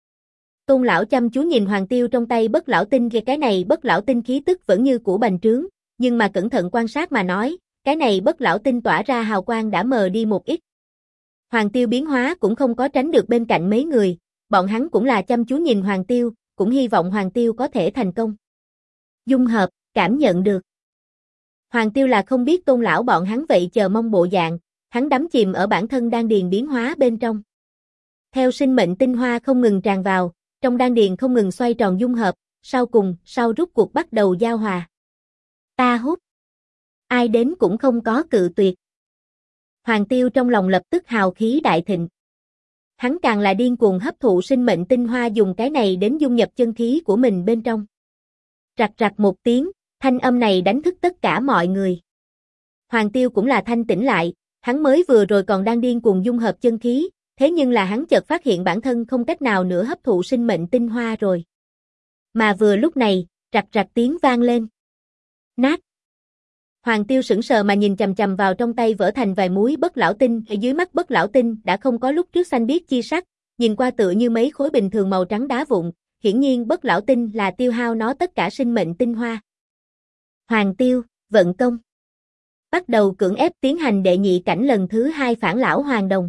Tôn lão chăm chú nhìn Hoàng Tiêu trong tay bất lão tinh, cái này bất lão tinh khí tức vẫn như cũ bành trướng, nhưng mà cẩn thận quan sát mà nói, cái này bất lão tinh tỏa ra hào quang đã mờ đi một ít. Hoàng Tiêu biến hóa cũng không có tránh được bên cạnh mấy người, bọn hắn cũng là chăm chú nhìn Hoàng Tiêu, cũng hy vọng Hoàng Tiêu có thể thành công. Dung hợp, cảm nhận được. Hoàng Tiêu là không biết Tôn lão bọn hắn vậy chờ mong bộ dạng, hắn đắm chìm ở bản thân đan điền biến hóa bên trong. Theo sinh mệnh tinh hoa không ngừng tràn vào, trong đan điền không ngừng xoay tròn dung hợp, sau rút cuộc bắt đầu giao hòa. Ta hút. Ai đến cũng không có cự tuyệt. Hoàng Tiêu trong lòng lập tức hào khí đại thịnh. Hắn càng là điên cuồng hấp thụ sinh mệnh tinh hoa dùng cái này đến dung nhập chân khí của mình bên trong. Rạc rạc một tiếng, thanh âm này đánh thức tất cả mọi người. Hoàng Tiêu cũng là thanh tỉnh lại, hắn mới vừa rồi còn đang điên cuồng dung hợp chân khí, thế nhưng là hắn chợt phát hiện bản thân không cách nào nữa hấp thụ sinh mệnh tinh hoa rồi. Mà vừa lúc này, rạc rạc tiếng vang lên. Nát. Hoàng Tiêu sững sờ mà nhìn chằm chằm vào trong tay vỡ thành vài múi bất lão tinh, ở dưới mắt bất lão tinh đã không có lúc trước xanh biếc chi sắc, nhìn qua tựa như mấy khối bình thường màu trắng đá vụn, hiển nhiên bất lão tinh là tiêu hao nó tất cả sinh mệnh tinh hoa. Hoàng Tiêu, vận công. Bắt đầu cưỡng ép tiến hành đệ nhị cảnh lần thứ 2 phản lão hoàng đồng.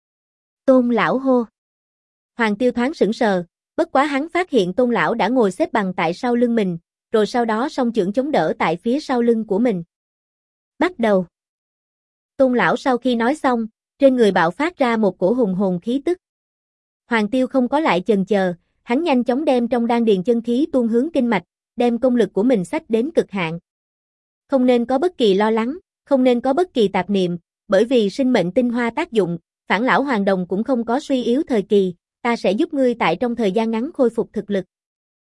Tôn lão hô. Hoàng Tiêu thoáng sững sờ, bất quá hắn phát hiện Tôn lão đã ngồi xếp bằng tại sau lưng mình, rồi sau đó song chưởng chống đỡ tại phía sau lưng của mình. Bắt đầu. Tôn lão sau khi nói xong, trên người bạo phát ra một cổ hùng hồn khí tức. Hoàng Tiêu không có lại chần chờ, hắn nhanh chóng đem trong đan điền chân khí tuôn hướng kinh mạch, đem công lực của mình xách đến cực hạn. Không nên có bất kỳ lo lắng, không nên có bất kỳ tạp niệm, bởi vì sinh mệnh tinh hoa tác dụng, phản lão hoàng đồng cũng không có suy yếu thời kỳ, ta sẽ giúp ngươi tại trong thời gian ngắn khôi phục thực lực.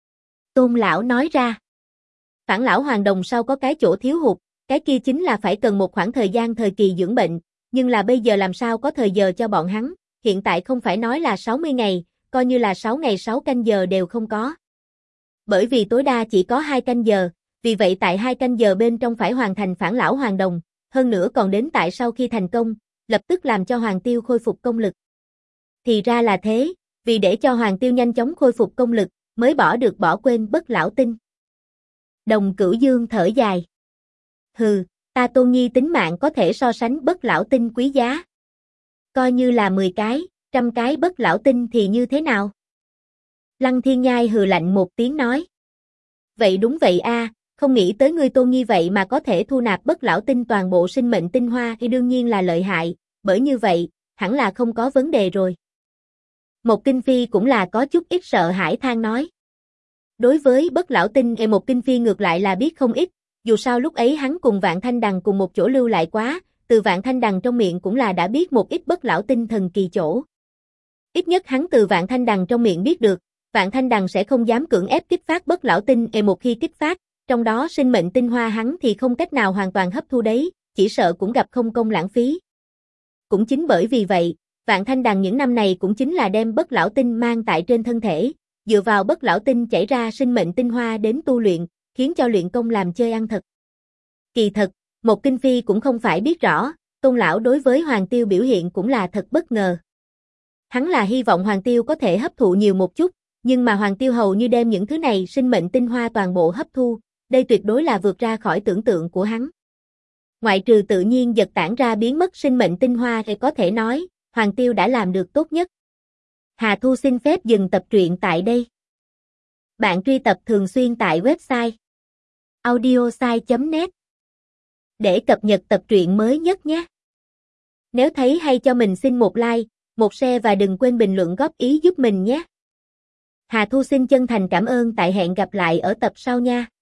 Tôn lão nói ra. Phản lão Hoàng Đồng sau có cái chỗ thiếu hụt, cái kia chính là phải cần một khoảng thời gian thời kỳ dưỡng bệnh, nhưng là bây giờ làm sao có thời giờ cho bọn hắn, hiện tại không phải nói là 60 ngày, coi như là 6 ngày 6 canh giờ đều không có. Bởi vì tối đa chỉ có 2 canh giờ, vì vậy tại 2 canh giờ bên trong phải hoàn thành phản lão Hoàng Đồng, hơn nữa còn đến tại sau khi thành công, lập tức làm cho Hoàng Tiêu khôi phục công lực. Thì ra là thế, vì để cho Hoàng Tiêu nhanh chóng khôi phục công lực, mới bỏ quên bất lão tinh. Đồng Cửu Dương thở dài. Hừ, ta Tôn Nhi tính mạng có thể so sánh bất lão tinh quý giá. Coi như là 10 cái, 100 cái bất lão tinh thì như thế nào? Lăng Thiên Nhai hừ lạnh một tiếng nói. Vậy đúng vậy a, không nghĩ tới ngươi Tôn Nhi vậy mà có thể thu nạp bất lão tinh toàn bộ sinh mệnh tinh hoa thì đương nhiên là lợi hại, bởi như vậy, hẳn là không có vấn đề rồi. Một Kinh Phi cũng là có chút ít sợ hãi than nói. Đối với bất lão tinh một Kinh Phi ngược lại là biết không ít, dù sao lúc ấy hắn cùng Vạn Thanh Đằng cùng một chỗ lưu lại quá, từ Vạn Thanh Đằng trong miệng cũng là đã biết một ít bất lão tinh thần kỳ chỗ. Ít nhất hắn từ Vạn Thanh Đằng trong miệng biết được, Vạn Thanh Đằng sẽ không dám cưỡng ép kích phát bất lão tinh một khi kích phát, trong đó sinh mệnh tinh hoa hắn thì không cách nào hoàn toàn hấp thu đấy, chỉ sợ cũng gặp không công lãng phí. Cũng chính bởi vì vậy, Vạn Thanh Đằng những năm này cũng chính là đem bất lão tinh mang tại trên thân thể, dựa vào bất lão tinh chảy ra sinh mệnh tinh hoa đến tu luyện, khiến cho luyện công làm chơi ăn thật. Kỳ thật, một Kinh Phi cũng không phải biết rõ, Tôn lão đối với Hoàng Tiêu biểu hiện cũng là thật bất ngờ. Hắn là hy vọng Hoàng Tiêu có thể hấp thụ nhiều một chút, nhưng mà Hoàng Tiêu hầu như đem những thứ này sinh mệnh tinh hoa toàn bộ hấp thu, đây tuyệt đối là vượt ra khỏi tưởng tượng của hắn. Ngoại trừ tự nhiên giật tản ra biến mất sinh mệnh tinh hoa thì có thể nói, Hoàng Tiêu đã làm được tốt nhất. Hà Thu xin phép dừng tập truyện tại đây. Bạn truy tập thường xuyên tại website audiosai.net để cập nhật tập truyện mới nhất nhé. Nếu thấy hay cho mình xin một like, một share và đừng quên bình luận góp ý giúp mình nhé. Hà Thu xin chân thành cảm ơn, tại hẹn gặp lại ở tập sau nha.